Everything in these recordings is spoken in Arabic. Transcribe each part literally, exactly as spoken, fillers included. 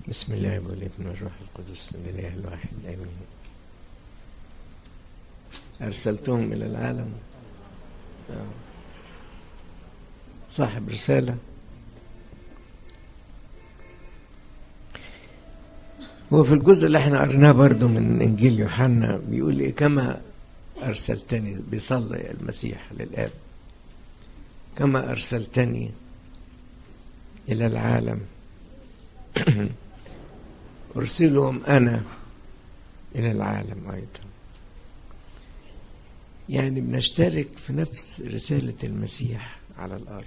بسم الله والابن والروح القدس الإله الواحد آمين. أرسلتهم إلى العالم، صاحب رسالة. هو في الجزء اللي احنا قريناه برضو من إنجيل يوحنا بيقول إيه؟ كما أرسلتني، بيصلي المسيح للآب، كما أرسلتني إلى العالم أرسلهم أنا إلى العالم أيضا. يعني بنشترك في نفس رسالة المسيح على الأرض،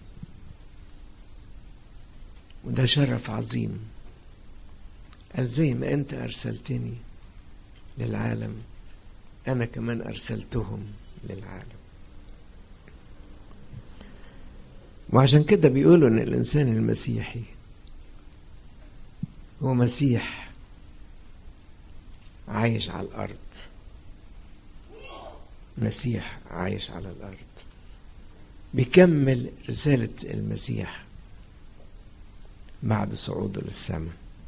وده شرف عظيم. قال زي ما أنت أرسلتني للعالم أنا كمان أرسلتهم للعالم. وعشان كده بيقولوا إن الإنسان المسيحي هو مسيح عايش على الأرض، مسيح عايش على الأرض بيكمل رسالة المسيح بعد صعوده للسماء.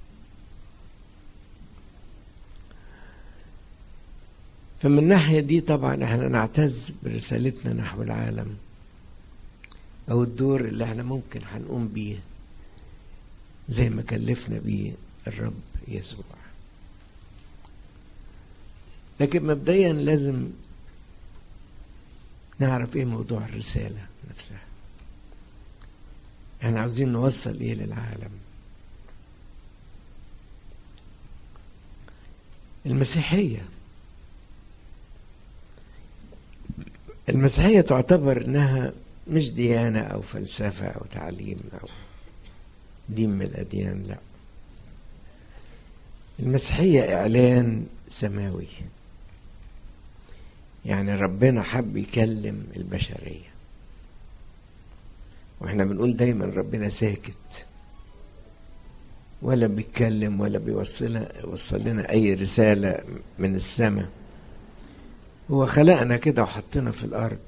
فمن الناحية دي طبعا احنا نعتز برسالتنا نحو العالم، أو الدور اللي احنا ممكن هنقوم بيه زي ما كلفنا بيه الرب يسوع. لكن مبدئيا لازم نعرف ايه موضوع الرسالة نفسها. احنا عاوزين نوصل ايه للعالم. المسيحية المسيحية تعتبر انها مش ديانة او فلسفة او تعليم او دين من الاديان، لا، المسيحية اعلان سماوي. يعني ربنا حب يكلم البشرية، واحنا بنقول دايما ربنا ساكت ولا بيتكلم ولا بيوصل وصل لنا اي رسالة من السماء. هو خلقنا كده وحطنا في الارض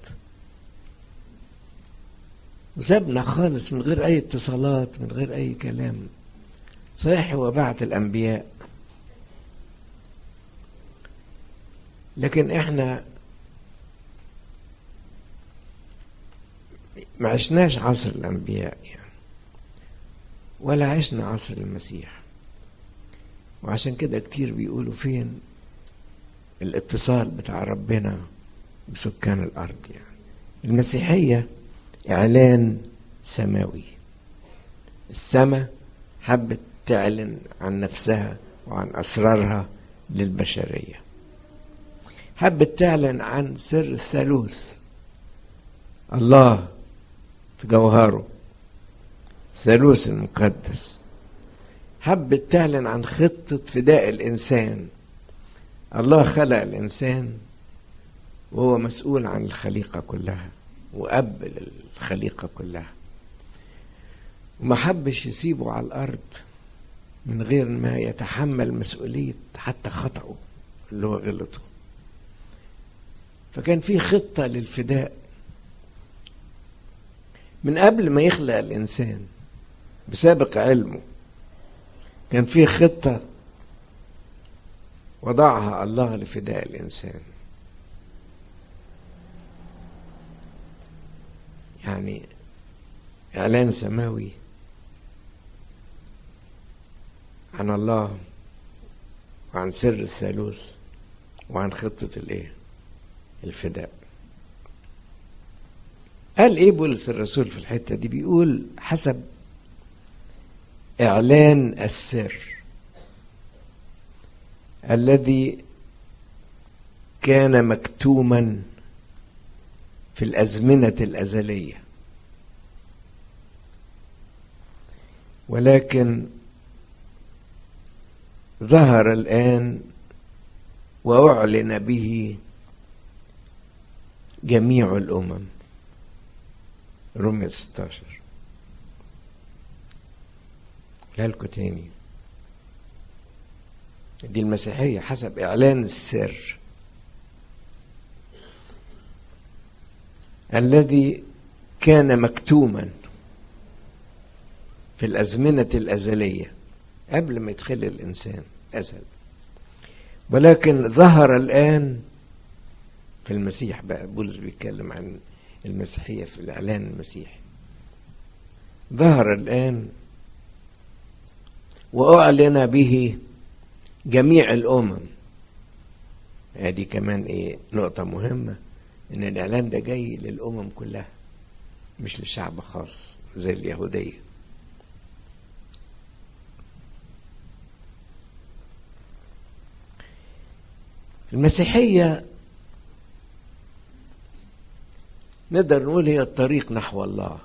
وسابنا خالص من غير اي اتصالات، من غير اي كلام. صحيح هو بعت الانبياء، لكن احنا ما عشناش عصر الانبياء يعني، ولا عشنا عصر المسيح. وعشان كده كتير بيقولوا فين الاتصال بتاع ربنا بسكان الارض. يعني المسيحية اعلان سماوي. السماء حبت تعلن عن نفسها وعن اسرارها للبشرية، حبت تعلن عن سر الثالوث، الله في جوهره ثالوث المقدس. حبت تعلن عن خطة فداء الإنسان. الله خلق الإنسان وهو مسؤول عن الخليقة كلها وأب للخليقة كلها، وما حبش يسيبه على الأرض من غير ما يتحمل مسؤولية حتى خطأه اللي هو غلطه. فكان في خطة للفداء من قبل ما يخلق الإنسان. بسابق علمه كان في خطة وضعها الله لفداء الإنسان. يعني إعلان سماوي عن الله وعن سر الثالوث وعن خطة الإيه؟ الفداء. قال إيه بولس الرسول في الحتة دي؟ بيقول حسب إعلان السر الذي كان مكتوما في الأزمنة الأزلية، ولكن ظهر الآن وأعلن به جميع الأمم. رومية ستة عشر. لالكو تاني، دي المسيحية حسب إعلان السر الذي كان مكتوما في الأزمنة الأزلية، قبل ما يتخلق الإنسان أزل، ولكن ظهر الآن في المسيح. بقى بولس بيتكلم عن المسيحية في الإعلان المسيحي. ظهر الآن وأعلن به جميع الأمم. هذه كمان إيه نقطة مهمة، إن الإعلان ده جاي للأمم كلها مش لشعب خاص زي اليهودية. المسيحية نقدر نقول هي الطريق نحو الله،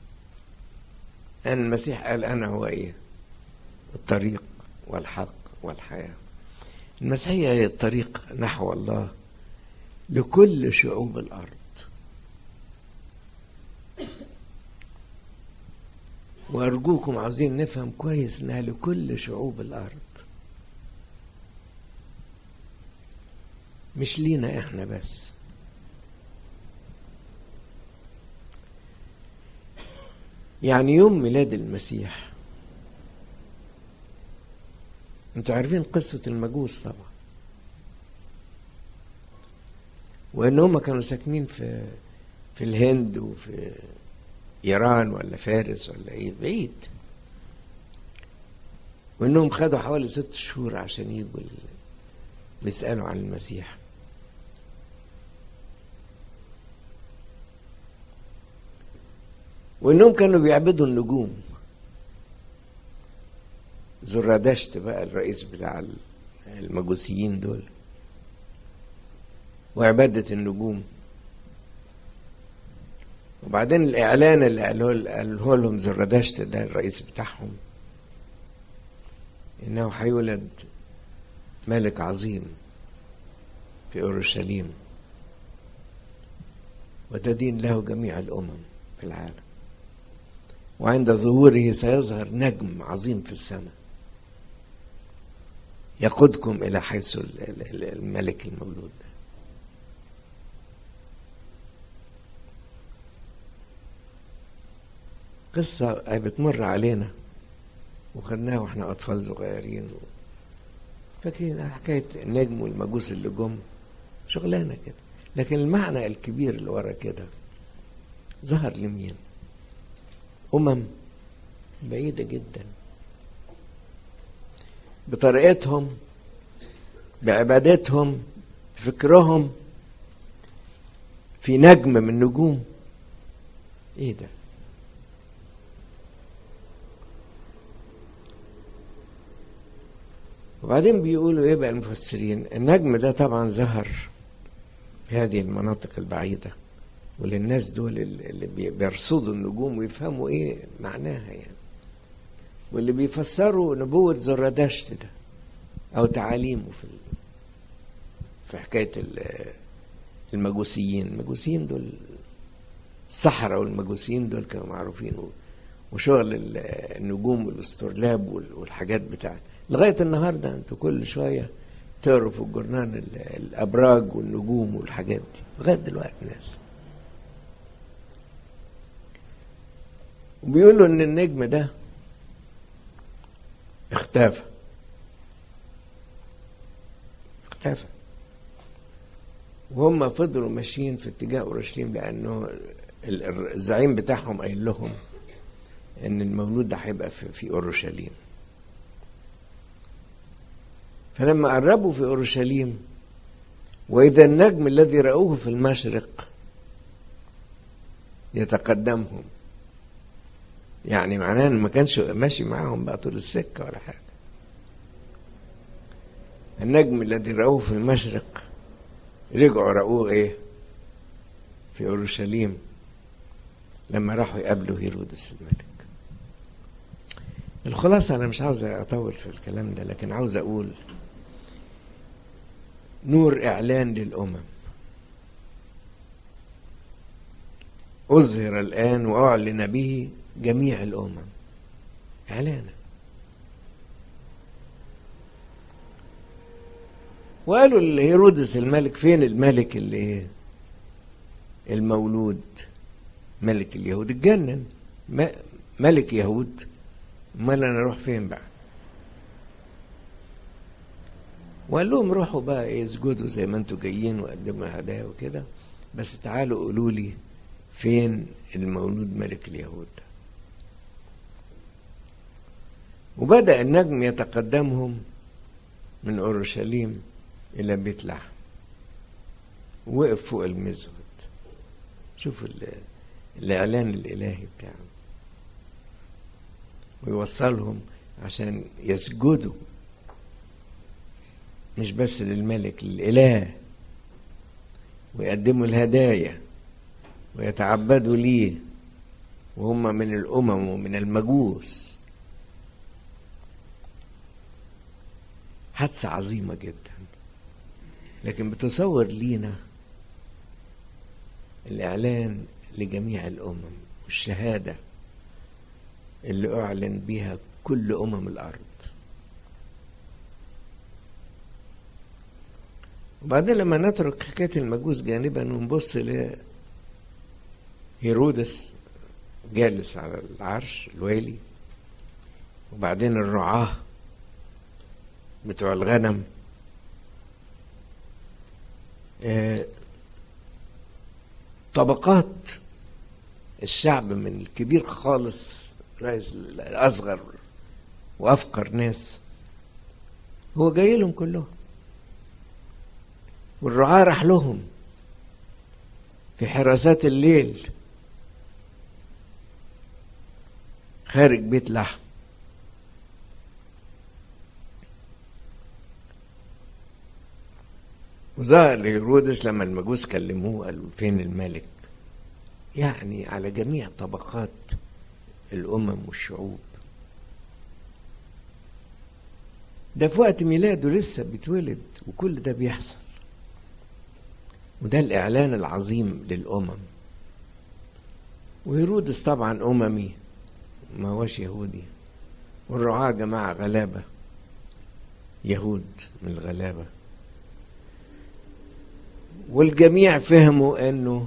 لأن المسيح قال أنا هو إيه؟ الطريق والحق والحياة. المسيحية هي الطريق نحو الله لكل شعوب الأرض. وأرجوكم عاوزين نفهم كويس إنها لكل شعوب الأرض، مش لينا إحنا بس. يعني يوم ميلاد المسيح، انتوا عارفين قصة المجوس طبعا، وإن هم كانوا ساكنين في في الهند وفي إيران ولا فارس ولا إيه بعيد، وإنهم خدوا حوالي ست شهور عشان يجوا بيسألوا عن المسيح. وإنهم كانوا بيعبدوا النجوم. زرادشت بقى الرئيس بتاع المجوسيين دول، وعبادة النجوم. وبعدين الإعلان اللي قاله لهم زرادشت ده الرئيس بتاعهم، إنه هيولد ملك عظيم في أورشليم وتدين له جميع الأمم في العالم، وعند ظهوره سيظهر نجم عظيم في السماء يقودكم إلى حيث الملك المولود ده. قصة بتمر علينا وخدناها واحنا أطفال صغيرين، فاكرين حكاية النجم والمجوس اللي جم، شغلانة كده. لكن المعنى الكبير اللي ورا كده ظهر لمين؟ أمم بعيدة جدا بطريقتهم، بعبادتهم، بفكرهم، في نجم من نجوم. ايه ده؟ وبعدين بيقولوا ايه بقى المفسرين؟ النجم ده طبعا ظهر في هذه المناطق البعيدة، وللناس دول اللي بيرصدوا النجوم ويفهموا ايه معناها يعني، واللي بيفسروا نبوة زرادشت ده او تعاليمه في في حكاية المجوسيين. المجوسيين دول السحرة، والمجوسيين دول كانوا معروفين، وشغل النجوم والاسترلاب والحاجات بتاعت لغاية النهاردة. انتوا كل شوية تقروا في الجرنان الأبراج والنجوم والحاجات دي لغاية دلوقتي ناس. وبيقولوا ان النجم ده اختفى اختفى وهم فضلوا ماشيين في اتجاه أورشليم، لأنه الزعيم بتاعهم قايل لهم ان المولود ده هيبقى في أورشليم. فلما قربوا في أورشليم، وإذا النجم الذي رأوه في المشرق يتقدمهم، يعني معناه انه ما كانش ماشي معاهم بقى طول السكة ولا حاجة. النجم الذي رأوه في المشرق رجعوا رأوه ايه في أورشليم لما راحوا يقابلوا هيرودس الملك. الخلاصة أنا مش عاوز أطول في الكلام ده، لكن عاوز أقول نور إعلان للأمم أظهر الآن وأعلن به جميع الأمم. إعلانا. وقالوا لهيرودس الملك فين الملك اللي المولود ملك اليهود؟ اتجنن، ملك يهود، امال انا اروح فين بقى؟ وقال لهم روحوا بقى يسجدوا زي ما انتوا جايين وقدموا هدايا وكده، بس تعالوا قولوا لي فين المولود ملك اليهود. وبدأ النجم يتقدمهم من أورشليم إلى بيت لحم، وقف فوق المزود. شوفوا الإعلان الإلهي بتاعه، ويوصلهم عشان يسجدوا مش بس للملك، للإله، ويقدموا الهدايا ويتعبدوا ليه، وهم من الأمم ومن المجوس. حادثة عظيمة جدا، لكن بتصور لينا الإعلان لجميع الأمم والشهادة اللي أعلن بها كل أمم الأرض. وبعدين لما نترك حكاية المجوس جانبا ونبص لهيرودس جالس على العرش الوالي، وبعدين الرعاة بتوع الغنم، آه طبقات الشعب من الكبير خالص رئيس الأصغر وأفقر ناس، هو جاي لهم كلهم، والرعاة راح لهم في حراسات الليل خارج بيت لحم. وظهر لهيرودس لما المجوس كلموه قالوا فين الملك، يعني على جميع طبقات الأمم والشعوب. ده في وقت ميلاده لسه بيتولد، وكل ده بيحصل، وده الإعلان العظيم للأمم. وهيرودس طبعا أممي ما هوش يهودي، والرعاة جماعة غلابة يهود من الغلابة، والجميع فهموا أنه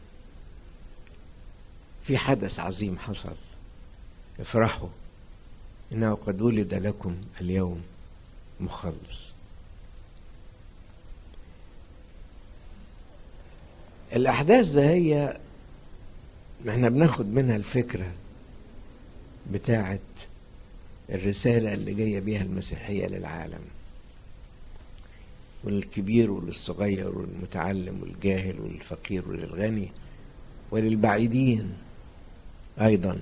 في حدث عظيم حصل. افرحوا إنه قد ولد لكم اليوم مخلص. الأحداث ده هي احنا بناخد منها الفكرة بتاعت الرسالة اللي جاية بيها المسيحية للعالم، وللكبير وللصغير والمتعلم والجاهل والفقير وللغني وللبعيدين أيضا،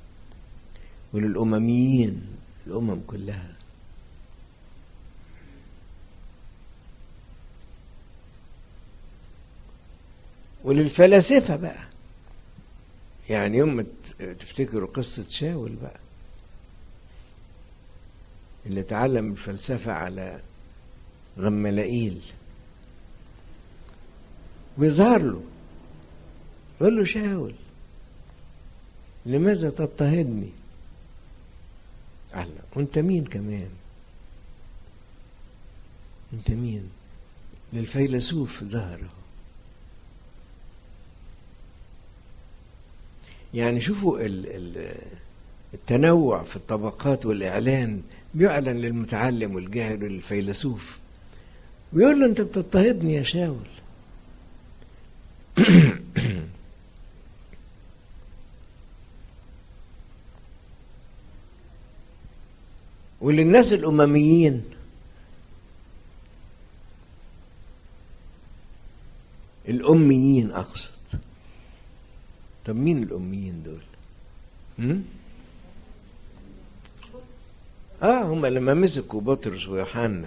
وللأمميين، الأمم كلها. وللفلاسفة بقى، يعني يوم تفتكروا قصة شاول بقى اللي تعلم الفلسفة على غملائيل، ويظهر له يقول له شاول لماذا تضطهدني؟ قال له وانت مين كمان؟ انت مين؟ للفيلسوف ظهره. يعني شوفوا التنوع في الطبقات والإعلان، بيعلن للمتعلم والجاهل والفيلسوف، ويقول له انت بتضطهدني يا شاول. وللناس الأمميين الأميين أقصد. طب مين الأميين دول؟ هم؟ آه هم لما مسكوا بطرس ويوحنا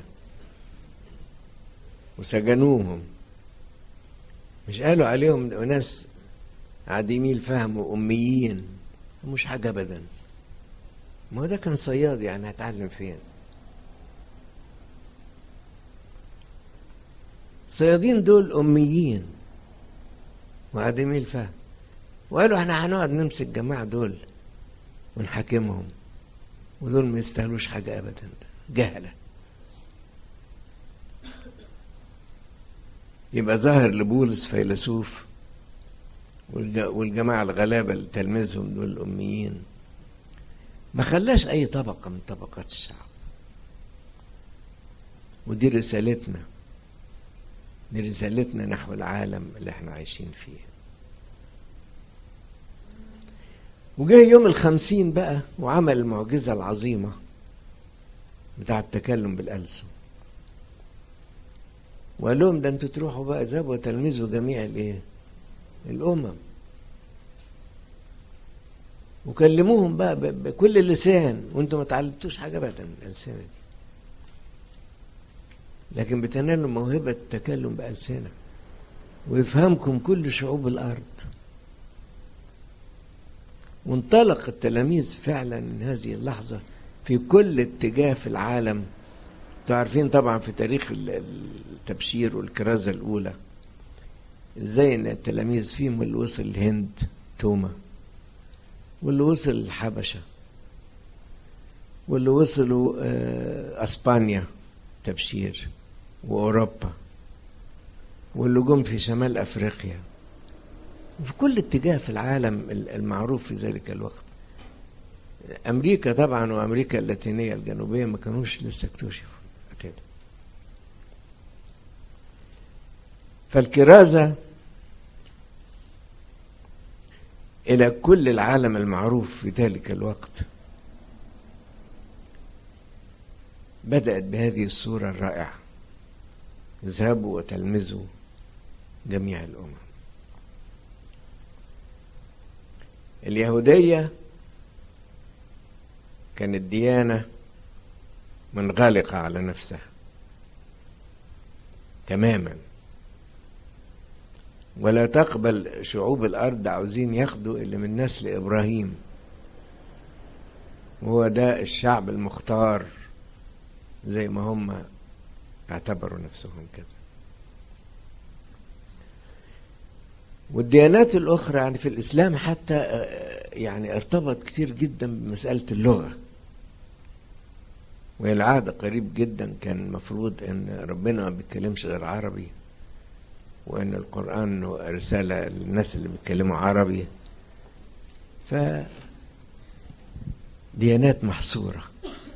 وسجنوهم، مش قالوا عليهم ناس عديمي الفهم وأميين؟ مش حاجة أبدا. ما هو ده كان صياد، يعني هتعلم فين؟ الصيادين دول أميين وعديمي الفهم، وقالوا احنا هنقعد نمسك الجماعة دول ونحاكمهم، ودول ما يستاهلوش حاجة أبدا، جهلة. يبقى ظاهر لبولس فيلسوف، والجماعة الغلابة اللي تلميذهم دول الأميين، ما خلاش أي طبقة من طبقات الشعب. ودي رسالتنا، دي رسالتنا نحو العالم اللي احنا عايشين فيه. وجاء يوم الخمسين بقى وعمل المعجزة العظيمة بتاع التكلم بالألسن، وقال لهم ده انتوا تروحوا بقى اذهبوا وتلمذوا جميع الايه الامم، وكلموهم بقى بكل لسان، وانتوا ما تعلمتوش حاجه ابدا من الالسنه دي، لكن بتنالوا موهبه التكلم بالسنه ويفهمكم كل شعوب الارض. وانطلق التلاميذ فعلا من هذه اللحظه في كل اتجاه في العالم. تعرفين طبعا في تاريخ التبشير والكرازة الأولى ازاي ان التلاميذ فيهم اللي وصل الهند توما، واللي وصل الحبشة، واللي وصلوا أسبانيا تبشير وأوروبا، واللي جم في شمال أفريقيا، وفي كل اتجاه في العالم المعروف في ذلك الوقت. أمريكا طبعا وأمريكا اللاتينية الجنوبية ما كانوش لسه اكتشفوا كده. فالكرازة إلى كل العالم المعروف في ذلك الوقت بدأت بهذه الصورة الرائعة: اذهبوا وتلمذوا جميع الأمم. اليهودية كانت ديانة منغلقة على نفسها تماما، ولا تقبل شعوب الأرض عاوزين ياخدوا اللي من نسل إبراهيم، وهو ده الشعب المختار زي ما هم اعتبروا نفسهم كده. والديانات الأخرى يعني في الإسلام حتى يعني ارتبط كتير جدا بمسألة اللغة، وهي العادة قريب جدا كان المفروض ان ربنا ما بيتكلمش غير عربي، وان القرآن رسالة للناس اللي بيتكلموا عربي. ف ديانات محصورة،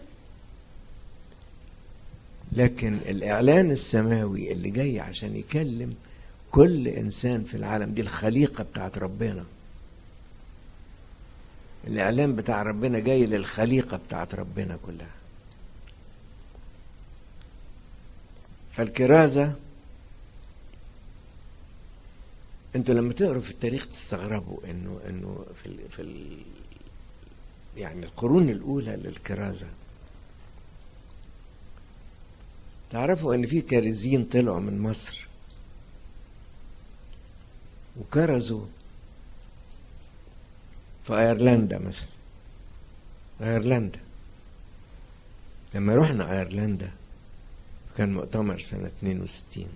لكن الإعلان السماوي اللي جاي عشان يكلم كل إنسان في العالم، دي الخليقة بتاعت ربنا. الإعلان بتاع ربنا جاي للخليقة بتاعت ربنا كلها. فالكرازة انتوا لما تقروا في التاريخ تستغربوا انه انه في ال في ال يعني القرون الاولى للكرازة تعرفوا ان في كارزين طلعوا من مصر وكرزوا في ايرلندا مثلا. ايرلندا لما رحنا ايرلندا كان مؤتمر سنة اتنين وستين،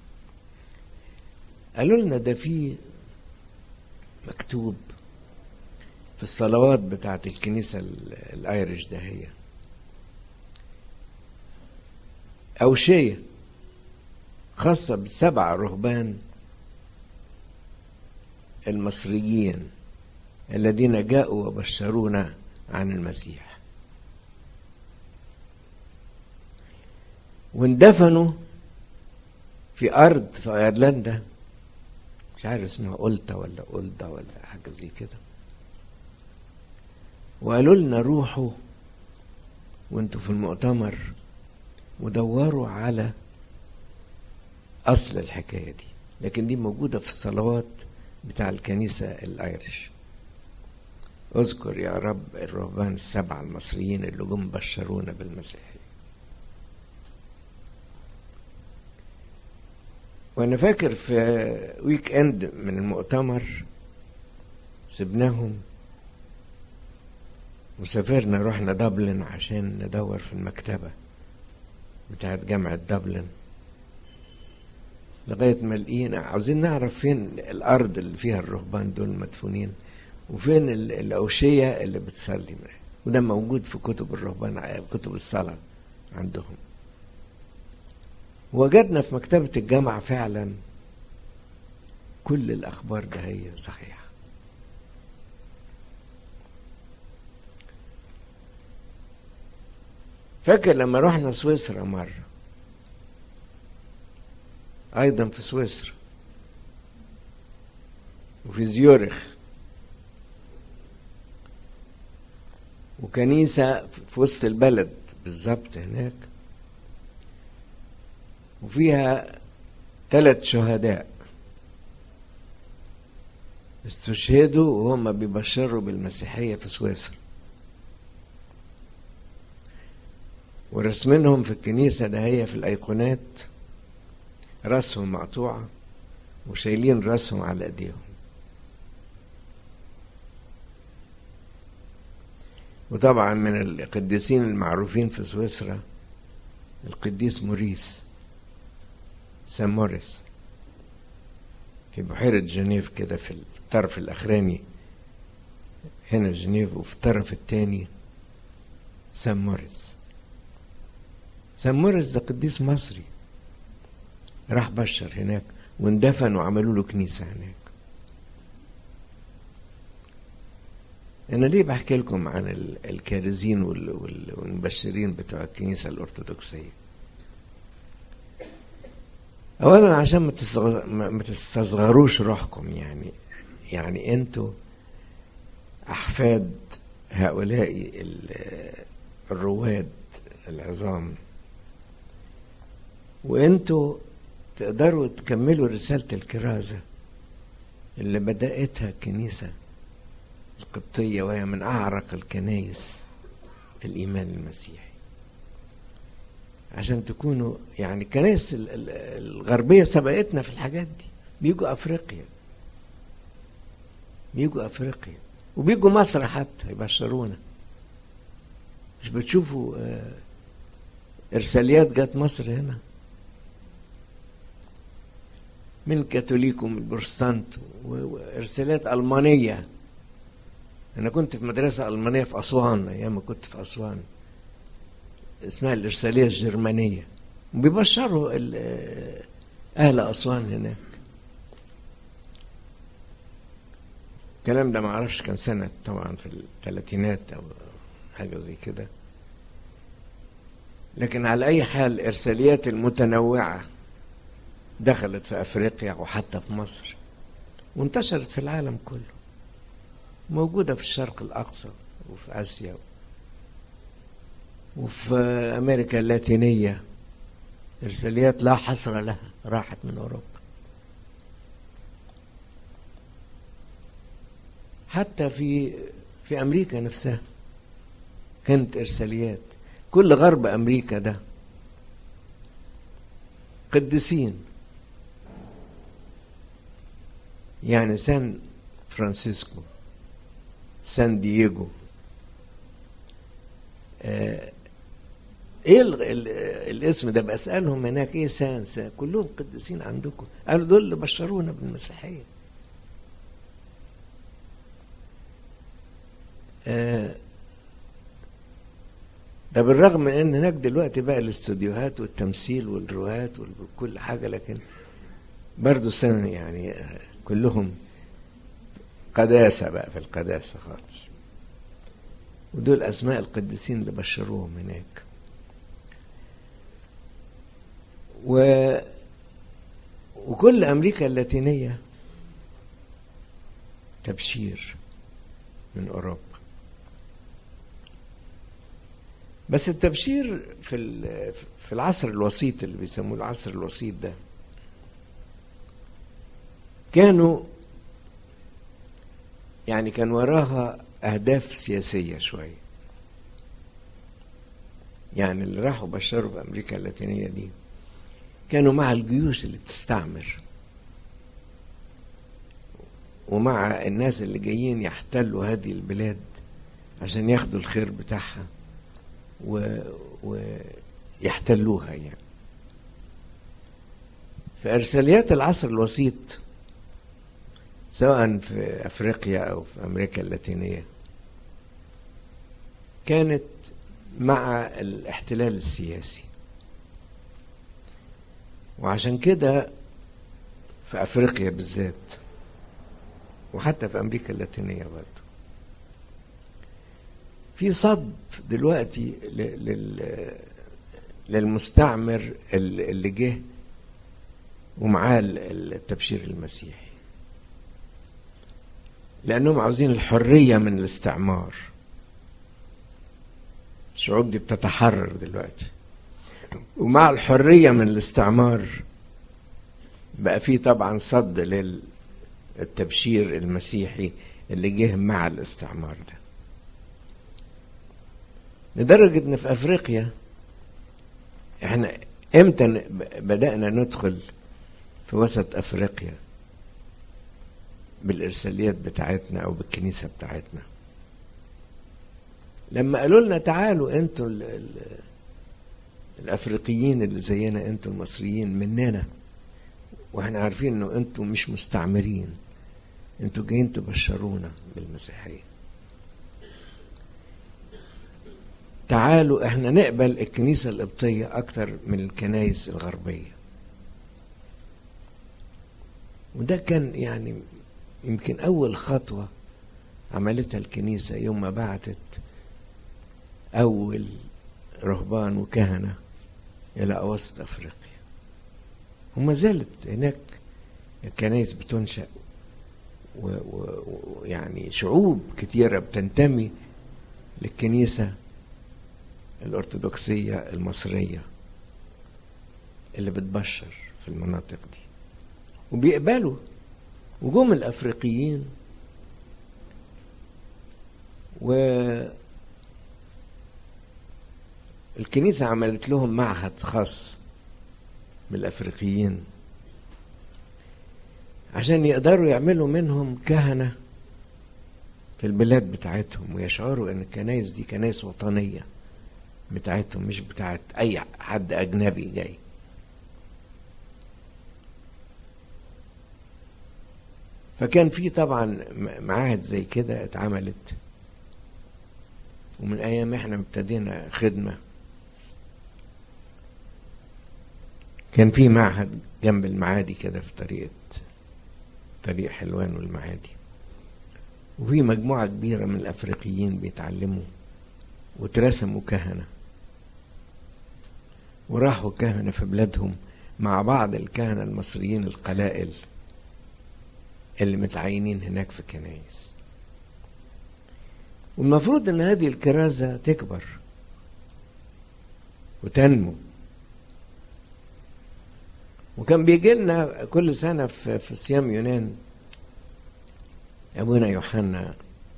قالوا لنا ده في مكتوب في الصلوات بتاعت الكنيسة الايرش ده هي أوشية خاصة بالسبع رهبان المصريين الذين جاءوا وبشرونا عن المسيح، واندفنوا في أرض في أيرلندا مش عارف اسمها أولتا ولا أولدا ولا حاجة زي كده. وقالوا لنا روحوا وانتوا في المؤتمر ودوروا على أصل الحكاية دي، لكن دي موجودة في الصلوات بتاع الكنيسة الأيرش. اذكر يا رب الرهبان السبعة المصريين اللي جم بشرونا بالمسيحية. وانا فاكر في ويك اند من المؤتمر سبناهم وسافرنا، رحنا دبلن عشان ندور في المكتبة بتاعت جامعة دبلن لغاية ما لقينا عاوزين نعرف فين الأرض اللي فيها الرهبان دول مدفونين وفين الأوشية اللي بتصلي معاه، وده موجود في كتب الرهبان كتب الصلاة عندهم. وجدنا في مكتبة الجامعة فعلا كل الأخبار ده هي صحيحة. فاكر لما رحنا سويسرا مرة أيضا في سويسرا وفي زيورخ، وكنيسة في وسط البلد بالظبط هناك، وفيها ثلاث شهداء استشهدوا وهم بيبشروا بالمسيحية في سويسرا، ورسمينهم في الكنيسة ده هي في الأيقونات راسهم مقطوعة وشايلين راسهم على ايديهم. وطبعا من القديسين المعروفين في سويسرا القديس موريس سان موريس في بحيرة جنيف كده، في الطرف الأخراني هنا جنيف، وفي الطرف الثاني سان موريس. سان موريس ده قديس مصري راح بشر هناك واندفن وعملوا له كنيسة هناك. أنا ليه بحكي لكم عن الكارزين والمبشرين بتوع الكنيسة الأرثوذكسية؟ أولا عشان ما تستصغروش روحكم، يعني يعني أنتوا أحفاد هؤلاء الرواد العظام، وأنتوا تقدروا تكملوا رسالة الكرازة اللي بدأتها الكنيسة القبطية، وهي من أعرق الكنائس في الإيمان المسيحي. عشان تكونوا يعني الكنائس الغربية سبقتنا في الحاجات دي، بيجوا أفريقيا بيجوا أفريقيا وبيجوا مصر حتى يبشرونا. مش بتشوفوا إرساليات جات مصر هنا من الكاثوليك ومن البروتستانت، وإرساليات ألمانية. أنا كنت في مدرسة ألمانية في أسوان أيام ما كنت في أسوان، اسمها الإرسالية الجرمانية، وبيبشروا أهل أسوان هناك. الكلام ده ما أعرفش كان سنة طبعا في الثلاثينات أو حاجة زي كده، لكن على أي حال الإرساليات المتنوعة دخلت في أفريقيا وحتى في مصر، وانتشرت في العالم كله، موجودة في الشرق الأقصى وفي آسيا وفي أمريكا اللاتينية. إرساليات لا حصر لها راحت من أوروبا، حتى في في أمريكا نفسها كانت إرساليات. كل غرب أمريكا ده قديسين، يعني سان فرانسيسكو، سان دييغو، آه ايه ال ال الاسم ده؟ بسألهم هناك ايه سان سان، كلهم قديسين عندكم. قالوا دول اللي بشرونا بالمسيحية. آه ده بالرغم من ان هناك دلوقتي بقى الاستوديوهات والتمثيل والروايات وكل حاجة، لكن برضو سنة يعني كلهم قداسة بقى، في القداسة خالص. ودول أسماء القديسين اللي بشروهم هناك. و... وكل أمريكا اللاتينية تبشير من أوروبا. بس التبشير في في العصر الوسيط اللي بيسموه العصر الوسيط ده، كانوا يعني كان وراها أهداف سياسية شوية. يعني اللي راحوا بشروا في أمريكا اللاتينية دي كانوا مع الجيوش اللي بتستعمر، ومع الناس اللي جايين يحتلوا هذه البلاد عشان ياخدوا الخير بتاعها و... ويحتلوها يعني. في إرساليات العصر الوسيط سواء في أفريقيا أو في أمريكا اللاتينية كانت مع الاحتلال السياسي. وعشان كده في أفريقيا بالذات وحتى في أمريكا اللاتينية برضه في صد دلوقتي للمستعمر اللي جه ومعاه التبشير المسيحي، لأنهم عاوزين الحرية من الاستعمار. الشعوب دي بتتحرر دلوقتي، ومع الحرية من الاستعمار بقى فيه طبعا صد للتبشير المسيحي اللي جه مع الاستعمار ده، لدرجة ان في افريقيا احنا امتى بدأنا ندخل في وسط افريقيا بالارساليات بتاعتنا او بالكنيسة بتاعتنا؟ لما قالوا لنا تعالوا انتوا ال ال الافريقيين اللي زينا، انتوا المصريين مننا، واحنا عارفين انه انتوا مش مستعمرين، انتوا جايين تبشرونا بالمسيحية، تعالوا احنا نقبل الكنيسة القبطية اكتر من الكنائس الغربية. وده كان يعني يمكن اول خطوة عملتها الكنيسة يوم ما بعتت اول رهبان وكهنة الى اوسط افريقيا. وما زالت هناك الكنائس بتنشأ، ويعني شعوب كتيرة بتنتمي للكنيسة الأرثوذكسية المصرية اللي بتبشر في المناطق دي، وبيقبلوا. وجم الأفريقيين والكنيسة عملت لهم معهد خاص بالأفريقيين عشان يقدروا يعملوا منهم كهنة في البلاد بتاعتهم، ويشعروا ان الكنائس دي كنائس وطنية بتاعتهم، مش بتاعت اي حد اجنبي جاي. فكان في طبعا معاهد زي كده اتعملت، ومن ايام احنا ابتدينا خدمة كان في معهد جنب المعادي كده في طريقة طريق حلوان والمعادي، وفي مجموعة كبيرة من الأفريقيين بيتعلموا، وترسموا كهنة، وراحوا كهنة في بلادهم مع بعض الكهنة المصريين القلائل اللي متعينين هناك في كنايس. والمفروض ان هذه الكرازة تكبر وتنمو. وكان بيجي لنا كل سنة في, في صيام يونان أبونا يوحنا،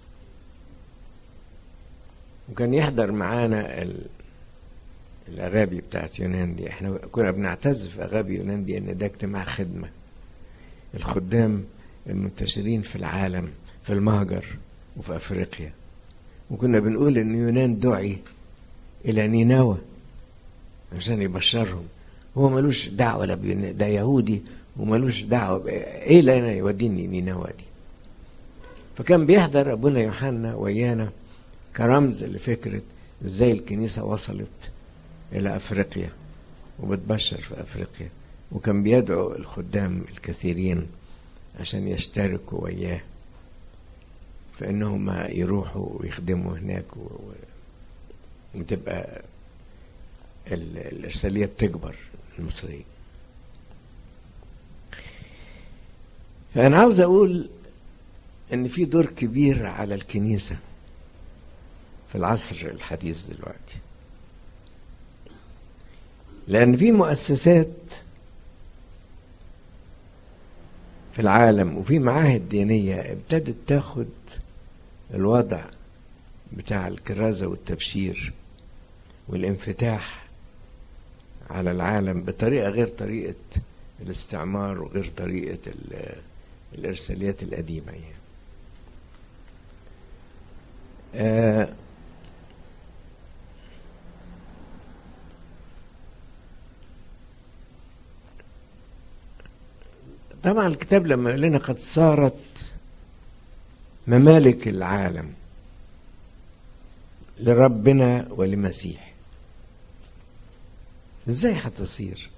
وكان يحضر معانا الأغابي بتاعت يونان دي. احنا كنا بنعتز في أغابي يونان دي ان ده اجتماع خدمة الخدام المنتشرين في العالم في المهجر وفي أفريقيا. وكنا بنقول ان يونان دعي إلى نينوى عشان يبشرهم، هو ملوش دعوة لا، ده يهودي وملوش دعوة ايه اللي انا يوديني نينوى دي. فكان بيحضر ابونا يوحنا ويانا كرمز لفكرة ازاي الكنيسة وصلت الى افريقيا وبتبشر في افريقيا، وكان بيدعو الخدام الكثيرين عشان يشتركوا وياه في انهم يروحوا ويخدموا هناك، وتبقى الارسالية بتكبر المصرية. فانا عاوز اقول ان في دور كبير على الكنيسة في العصر الحديث دلوقتي، لان في مؤسسات في العالم وفي معاهد دينية ابتدت تاخد الوضع بتاع الكرازة والتبشير والانفتاح على العالم بطريقة غير طريقة الاستعمار وغير طريقة الإرساليات القديمة يعني. آه طبعا الكتاب لما يقول لنا قد صارت ممالك العالم لربنا ولمسيح، ازاي هتصير؟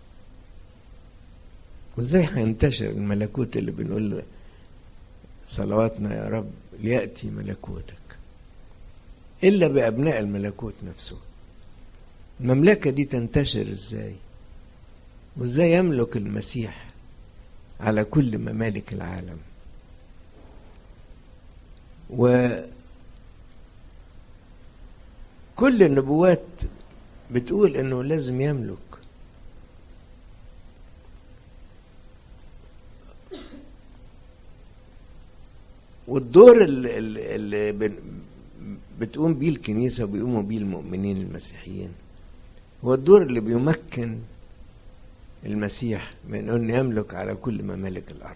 وازاي هينتشر الملكوت اللي بنقول صلواتنا يا رب ليأتي ملكوتك؟ إلا بأبناء الملكوت نفسه. المملكة دي تنتشر ازاي؟ وازاي يملك المسيح على كل ممالك العالم. وكل النبوات بتقول انه لازم يملك. والدور اللي, اللي بتقوم بيه الكنيسة وبيقوموا بيه المؤمنين المسيحيين هو الدور اللي بيمكن المسيح من أن يملك على كل ممالك الأرض.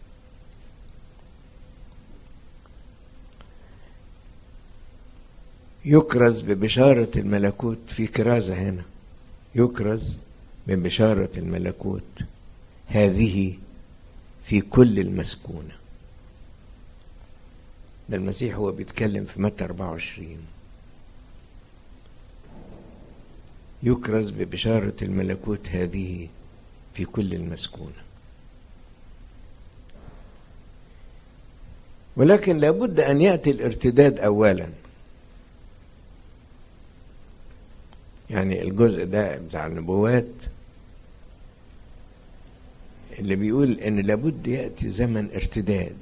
يكرز ببشارة الملكوت في كرازة هنا، يكرز ببشارة الملكوت هذه في كل المسكونة. ده المسيح هو بيتكلم في متى أربعة وعشرين، يكرز ببشارة الملكوت هذه في كل المسكونة. ولكن لابد أن يأتي الارتداد أولا. يعني الجزء ده بتاع النبوات اللي بيقول ان لابد يأتي زمن ارتداد،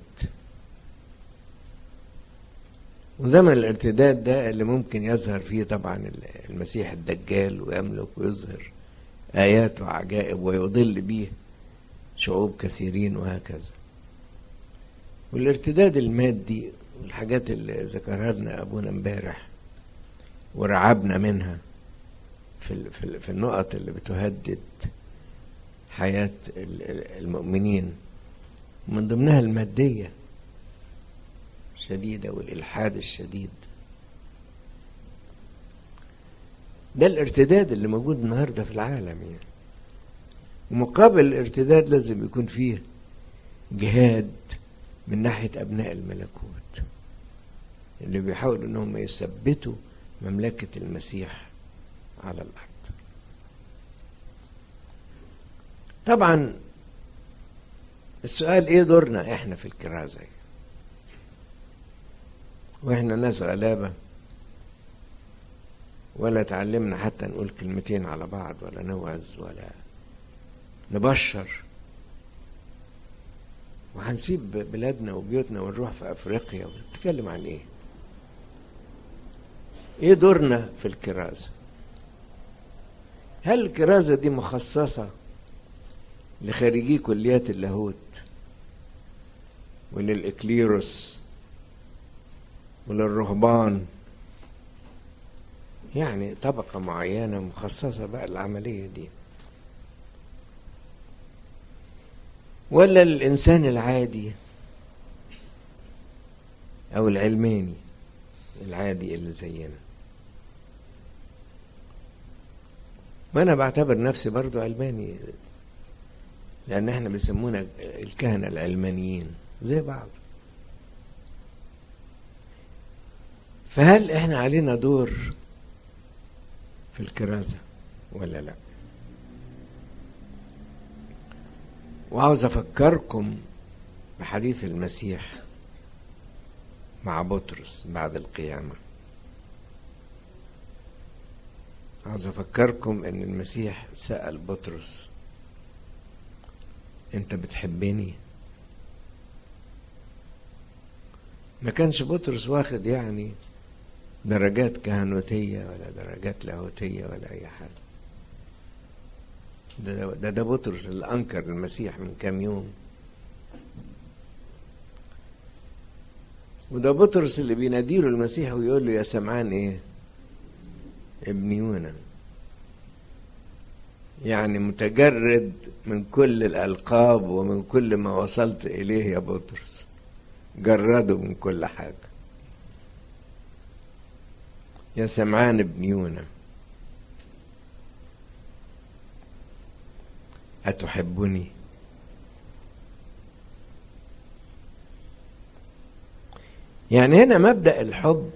وزمن الارتداد ده اللي ممكن يظهر فيه طبعا المسيح الدجال ويملك ويظهر آيات وعجائب ويضل به شعوب كثيرين وهكذا. والارتداد المادي والحاجات اللي ذكرها لنا أبونا امبارح ورعبنا منها في في النقط اللي بتهدد حياة المؤمنين، من ضمنها المادية الشديدة والإلحاد الشديد. ده الارتداد اللي موجود النهاردة في العالم يعني. ومقابل الارتداد لازم يكون فيه جهاد من ناحية أبناء الملكوت اللي بيحاولوا أنهم يثبتوا مملكة المسيح على الأرض. طبعا السؤال ايه دورنا احنا في الكرازة؟ واحنا ناس غلابة ولا تعلمنا حتى نقول كلمتين على بعض ولا نوعظ ولا نبشر، وهنسيب بلادنا وبيوتنا ونروح في افريقيا ونتكلم عن ايه؟ ايه دورنا في الكرازة؟ هل الكرازة دي مخصصة لخريجي كليات اللاهوت وللإكليروس وللرهبان، يعني طبقة معينة مخصصة بقى العملية دي، ولا للإنسان العادي أو العلماني العادي اللي زينا؟ وأنا بعتبر نفسي برضو علماني، لأن احنا بيسمونا الكهنة العلمانيين زي بعض. فهل احنا علينا دور في الكرازة ولا لا؟ وعاوز أفكركم بحديث المسيح مع بطرس بعد القيامة. عاوز أفكركم أن المسيح سأل بطرس: أنت بتحبني؟ ما كانش بطرس واخد يعني درجات كهنوتية ولا درجات لاهوتية ولا أي حاجة. ده, ده ده بطرس اللي أنكر المسيح من كام يوم، وده بطرس اللي بيناديله المسيح ويقول له: يا سمعان إيه؟ ابن يونا. يعني متجرد من كل الألقاب ومن كل ما وصلت إليه يا بطرس، جرده من كل حاجة. يا سمعان ابن يونا، أتحبني؟ يعني هنا مبدأ الحب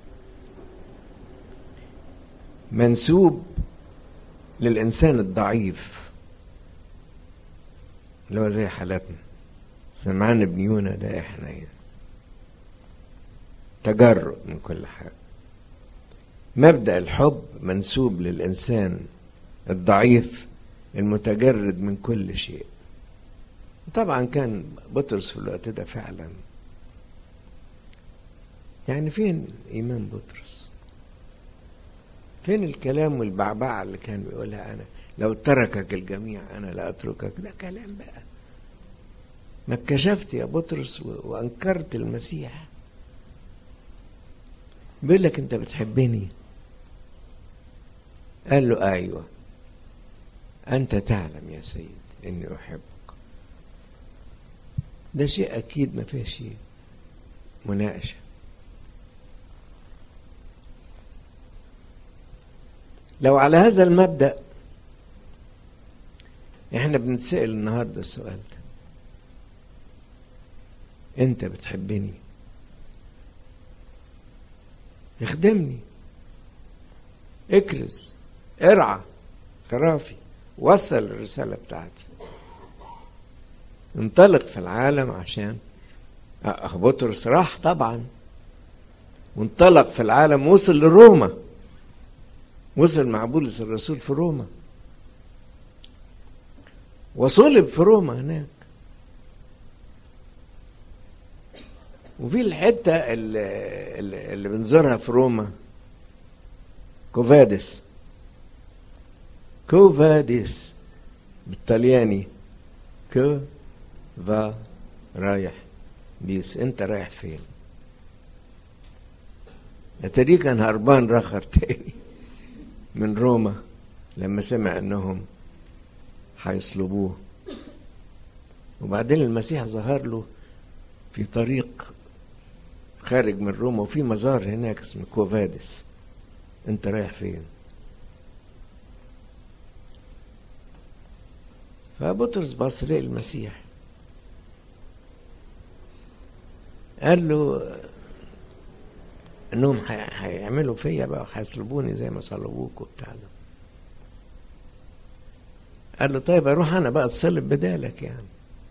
منسوب للإنسان الضعيف اللي هو زي حالتنا. سمعان ابن يونا ده احنا يعني تجرد من كل حاجة. مبدأ الحب منسوب للإنسان الضعيف المتجرد من كل شيء. طبعا كان بطرس في الوقت ده فعلا، يعني فين إيمان بطرس؟ فين الكلام والبعبعة اللي كان بيقولها أنا لو تركك الجميع أنا لا أتركك؟ ده كلام بقى. ما اتكشفت يا بطرس وأنكرت المسيح، بيقول لك أنت بتحبني. قال له أيوة، أنت تعلم يا سيد إني أحبك. ده شيء أكيد ما فيهش مناقشة. لو على هذا المبدأ احنا بنتسأل النهاردة السؤال ده، انت بتحبني؟ اخدمني، اكرز، ارعى خرافي، وصل الرسالة بتاعتي، انطلق في العالم. عشان اخ بطرس راح طبعا وانطلق في العالم، وصل لروما، وصل مع بولس الرسول في روما، وصلب في روما هناك. وفي الحتة اللي, اللي بنزورها في روما كوفاديس، كوفاديس بالطلياني، كوفا رايح ديس، انت رايح فين؟ اتاريه كان هربان رخر تاني من روما لما سمع انهم هيصلبوه. وبعدين المسيح ظهر له في طريق خارج من روما، وفي مزار هناك اسمه كوفاديس، انت رايح فين؟ فبطرس بص ليه المسيح، قال له انهم هيعملوا فيا بقى، هيصلبوني زي ما صلبوك وبتاع ده. قال له طيب اروح انا بقى اتصلب بدالك يعني.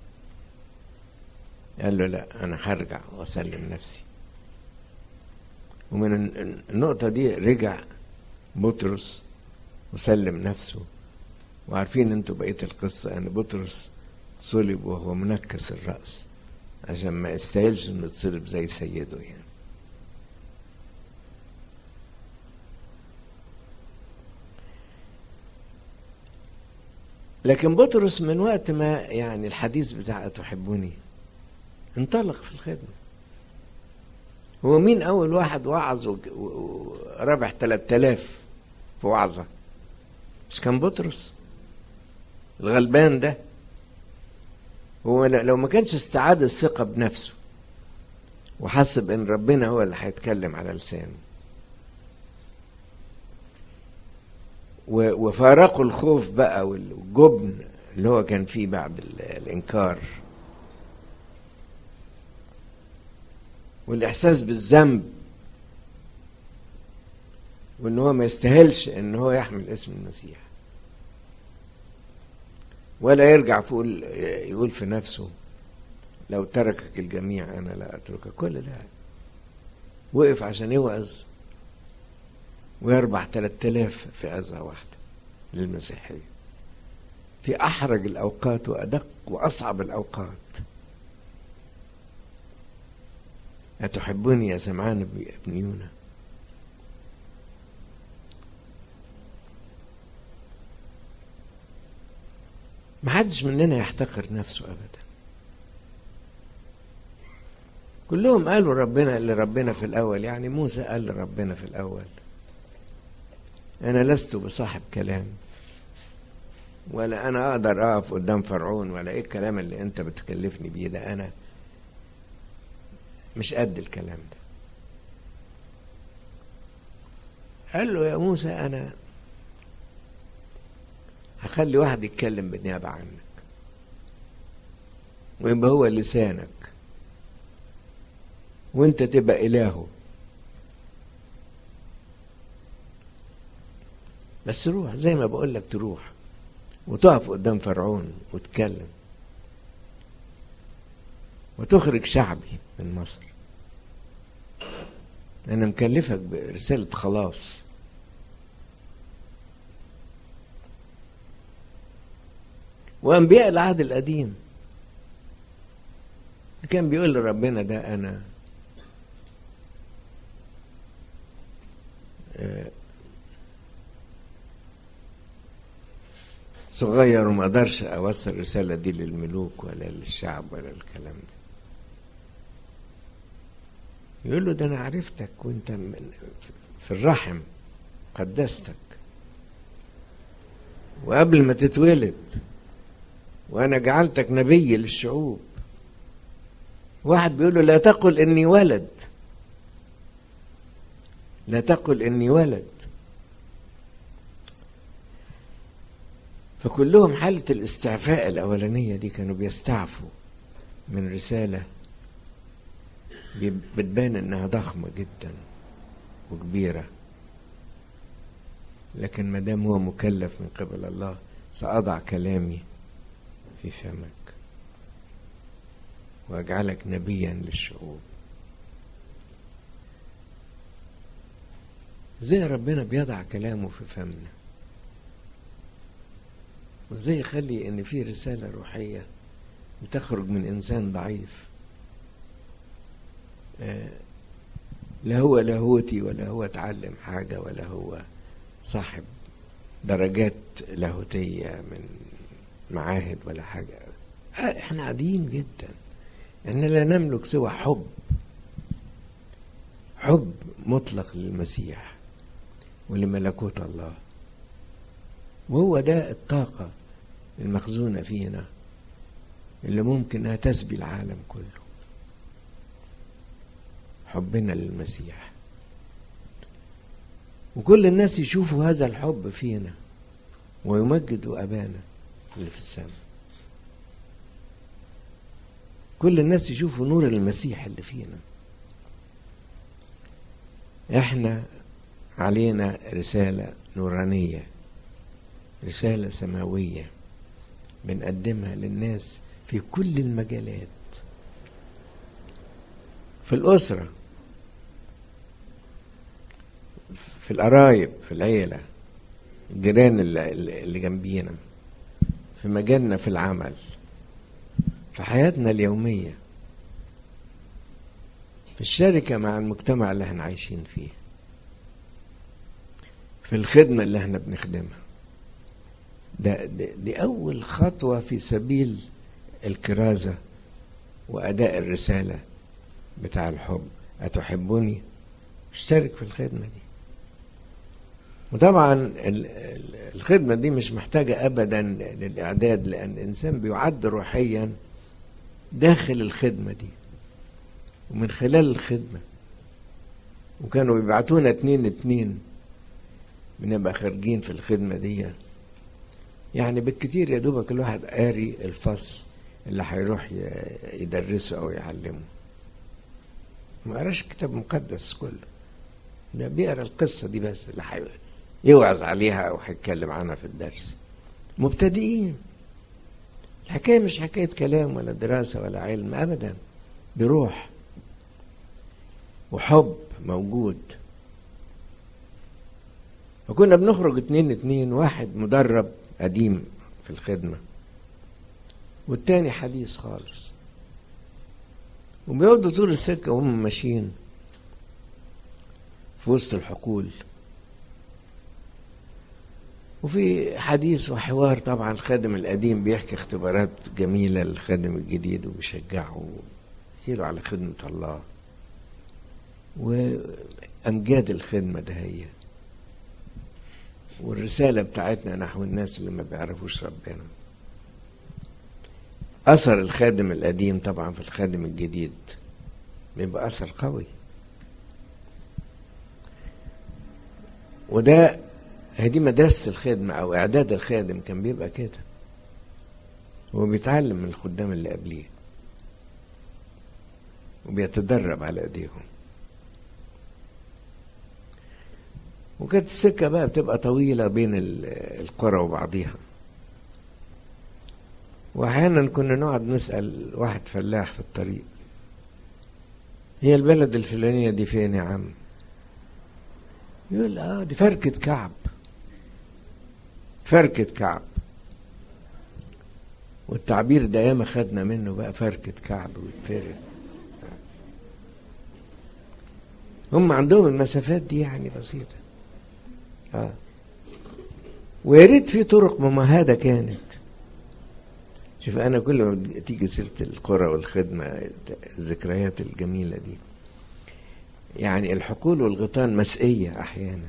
قال له لا، انا هرجع واسلم نفسي. ومن النقطة دي رجع بطرس وسلم نفسه. وعارفين انتوا بقية القصة ان بطرس صلب وهو منكس الرأس عشان ما يستاهلش انه يتصلب زي سيده يعني. لكن بطرس من وقت ما يعني الحديث بتاع تحبوني انطلق في الخدمة. هو مين أول واحد وعظ وربح ثلاثة آلاف في وعظة؟ مش كان بطرس الغلبان ده؟ هو لو ما كانش استعاد الثقة بنفسه وحسب ان ربنا هو اللي هيتكلم على لسانه وفارقوا الخوف بقى والجبن اللي هو كان فيه بعد الإنكار والإحساس بالذنب وإن هو ما يستاهلش إن هو يحمل اسم المسيح، ولا يرجع يقول يقول في نفسه لو تركك الجميع أنا لا أتركك. كل ده وقف عشان يوعظ ويربح ثلاثة آلاف في أذى واحدة للمسيحية في أحرج الأوقات وأدق وأصعب الأوقات. أتحبني يا سمعان بن يونا؟ محدش مننا يحتقر نفسه أبدا. كلهم قالوا ربنا اللي ربنا في الأول، يعني موسى قال لربنا في الأول أنا لست بصاحب كلام، ولا أنا أقدر أقف قدام فرعون، ولا إيه الكلام اللي أنت بتكلفني بيه ده، أنا مش قد الكلام ده. قال له يا موسى أنا هخلي واحد يتكلم بالنيابة عنك ويبقى هو لسانك وانت تبقى إلهه، بس روح زي ما بقول لك، تروح وتقف قدام فرعون وتكلم وتخرج شعبي من مصر. أنا مكلفك برسالة خلاص. وأنبياء العهد القديم كان بيقول لربنا ده أنا صغير وما اقدرش اوصل الرسالة دي للملوك ولا للشعب ولا الكلام ده. يقول له ده انا عرفتك وانت في الرحم قدستك وقبل ما تتولد، وانا جعلتك نبي للشعوب. واحد بيقول له لا تقل اني ولد، لا تقل اني ولد. فكلهم حالة الاستعفاء الأولانية دي، كانوا بيستعفوا من رسالة بتبان إنها ضخمة جدا وكبيرة، لكن ما دام هو مكلف من قبل الله سأضع كلامي في فمك وأجعلك نبيا للشعوب. زي ربنا بيضع كلامه في فمنا، وازاي يخلي ان في رسالة روحية بتخرج من انسان ضعيف، آه لا هو لاهوتي ولا هو اتعلم حاجة ولا هو صاحب درجات لاهوتية من معاهد ولا حاجة. آه احنا عاديين جدا، ان لا نملك سوى حب، حب مطلق للمسيح ولملكوت الله. وهو ده الطاقة المخزونة فينا اللي ممكن انها تسبي العالم كله، حبنا للمسيح. وكل الناس يشوفوا هذا الحب فينا ويمجدوا أبانا اللي في السماء. كل الناس يشوفوا نور المسيح اللي فينا. احنا علينا رسالة نورانية، رسالة سماوية بنقدمها للناس في كل المجالات، في الأسرة، في القرايب، في العيلة، الجيران اللي جنبينا، في مجالنا في العمل، في حياتنا اليومية، في الشركة مع المجتمع اللي احنا عايشين فيه، في الخدمة اللي احنا بنخدمها. ده دي أول خطوة في سبيل الكرازة وأداء الرسالة بتاع الحب. أتحبني؟ اشترك في الخدمة دي. وطبعا الخدمة دي مش محتاجة أبدا للإعداد، لأن الإنسان بيعد روحيا داخل الخدمة دي ومن خلال الخدمة. وكانوا بيبعتونا اتنين اتنين بنبقى خارجين في الخدمة دي، يعني بالكتير يا دوبك الواحد قاري الفصل اللي هيروح يدرسه أو يعلمه، ما قراش كتاب مقدس كله، ده بيقرا القصة دي بس اللي يوعظ عليها أو هيتكلم عنها في الدرس. مبتدئين. الحكاية مش حكاية كلام ولا دراسة ولا علم أبدا، دي روح وحب موجود. فكنا بنخرج اتنين اتنين، واحد مدرب قديم في الخدمة والتاني حديث خالص، وبيقعدوا طول السكة وهم ماشيين في وسط الحقول، وفي حديث وحوار. طبعا الخادم القديم بيحكي اختبارات جميلة للخادم الجديد وبيشجعه يشيله على خدمة الله وأمجاد الخدمة ده هي والرسالة بتاعتنا نحو الناس اللي ما بيعرفوش ربنا. أثر الخادم القديم طبعا في الخادم الجديد بيبقى أثر قوي، وده هذه مدرسة الخدمة أو إعداد الخادم كان بيبقى كده، هو بيتعلم من الخدام اللي قبليه وبيتدرب على ايديهم. وكانت السكة بقى بتبقى طويلة بين القرى وبعضيها، واحيانا كنا نقعد نسأل واحد فلاح في الطريق: هي البلد الفلانية دي فين يا عم؟ يقول: اه دي فركة كعب. فركة كعب. والتعبير ده ياما خدنا منه بقى فركة كعب ويتفرد. هم عندهم المسافات دي يعني بسيطة. اه ويا ريت في طرق ممهدة كانت. شوف أنا كل ما تيجي سيرة القرى والخدمة الذكريات الجميلة دي، يعني الحقول والغيطان مسئية أحيانا،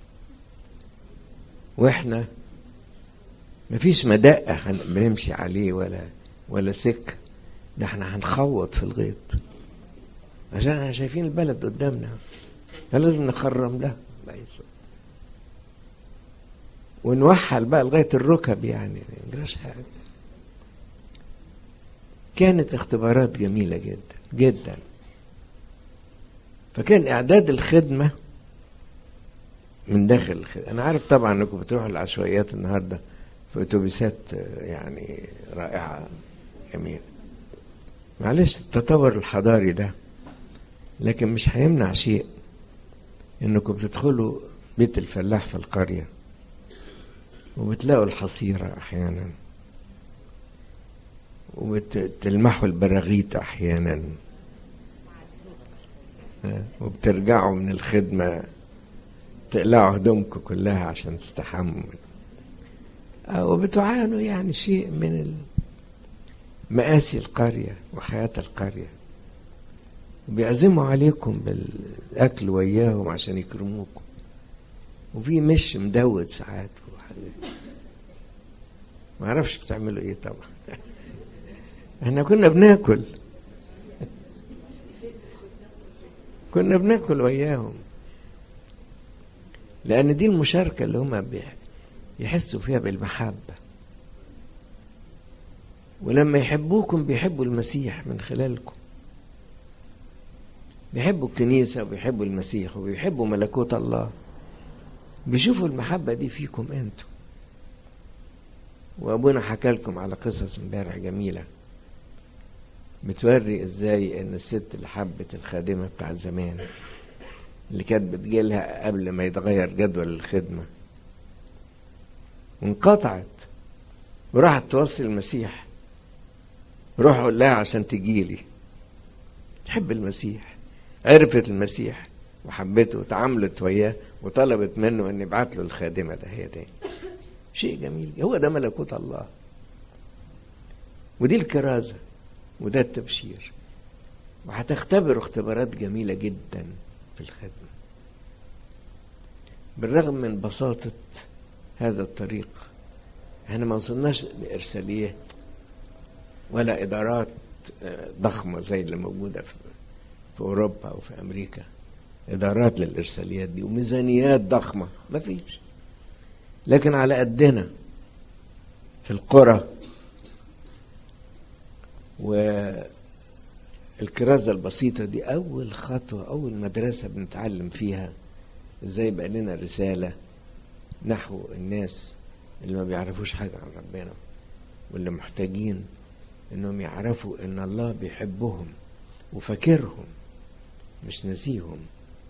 وإحنا مفيش مدقة بنمشي عليه ولا ولا سكة، ده احنا هنخوط في الغيط عشان احنا شايفين البلد قدامنا، فلازم نخرم ده ونوحل بقى لغاية الركب، يعني ما يجراش حاجة. كانت اختبارات جميلة جدا جدا. فكان إعداد الخدمة من داخل الخدمة. أنا عارف طبعا أنكم بتروحوا العشوائيات النهاردة في أتوبيسات يعني رائعة جميلة، معلش التطور الحضاري ده، لكن مش هيمنع شيء أنكم بتدخلوا بيت الفلاح في القرية وبتلاقوا الحصيرة أحيانا، وبتلمحوا البراغيث أحيانا، وبترجعوا من الخدمة تقلعوا هدومكم كلها عشان تستحموا، وبتعانوا يعني شيء من مآسي القرية وحياة القرية، وبيعزموا عليكم بالأكل وياهم عشان يكرموكم، وفي مش مدود ساعات ما عرفش بتعملوا ايه طبعا. احنا كنا بناكل كنا بناكل وياهم، لأن دي المشاركة اللي هم يحسوا فيها بالمحبة، ولما يحبوكم بيحبوا المسيح من خلالكم، بيحبوا الكنيسة وبيحبوا المسيح وبيحبوا ملكوت الله، بيشوفوا المحبة دي فيكم انتوا. وأبونا حكى لكم على قصص امبارح جميلة بتوري ازاي ان الست اللي حبت الخادمة بتاعت زمان اللي كانت بتجيلها قبل ما يتغير جدول الخدمة وانقطعت وراحت توصي المسيح، روح قول لها عشان تجيلي، تحب المسيح، عرفت المسيح وحبته وتعاملت وياه وطلبت منه ان يبعت له الخادمة ده هي تاني. شيء جميل، هو ده ملكوت الله، ودي الكرازة وده التبشير. وهتختبروا اختبارات جميلة جدا في الخدمة بالرغم من بساطة هذا الطريق. احنا ما وصلناش لإرسالية ولا إدارات ضخمة زي اللي موجودة في, في أوروبا وفي أمريكا، إدارات للإرساليات دي وميزانيات ضخمة ما فيش، لكن على قدنا في القرى. والكرازة البسيطة دي أول خطوة، أول مدرسة بنتعلم فيها إزاي بقى لنا رسالة نحو الناس اللي ما بيعرفوش حاجة عن ربنا، واللي محتاجين إنهم يعرفوا إن الله بيحبهم وفاكرهم، مش نسيهم،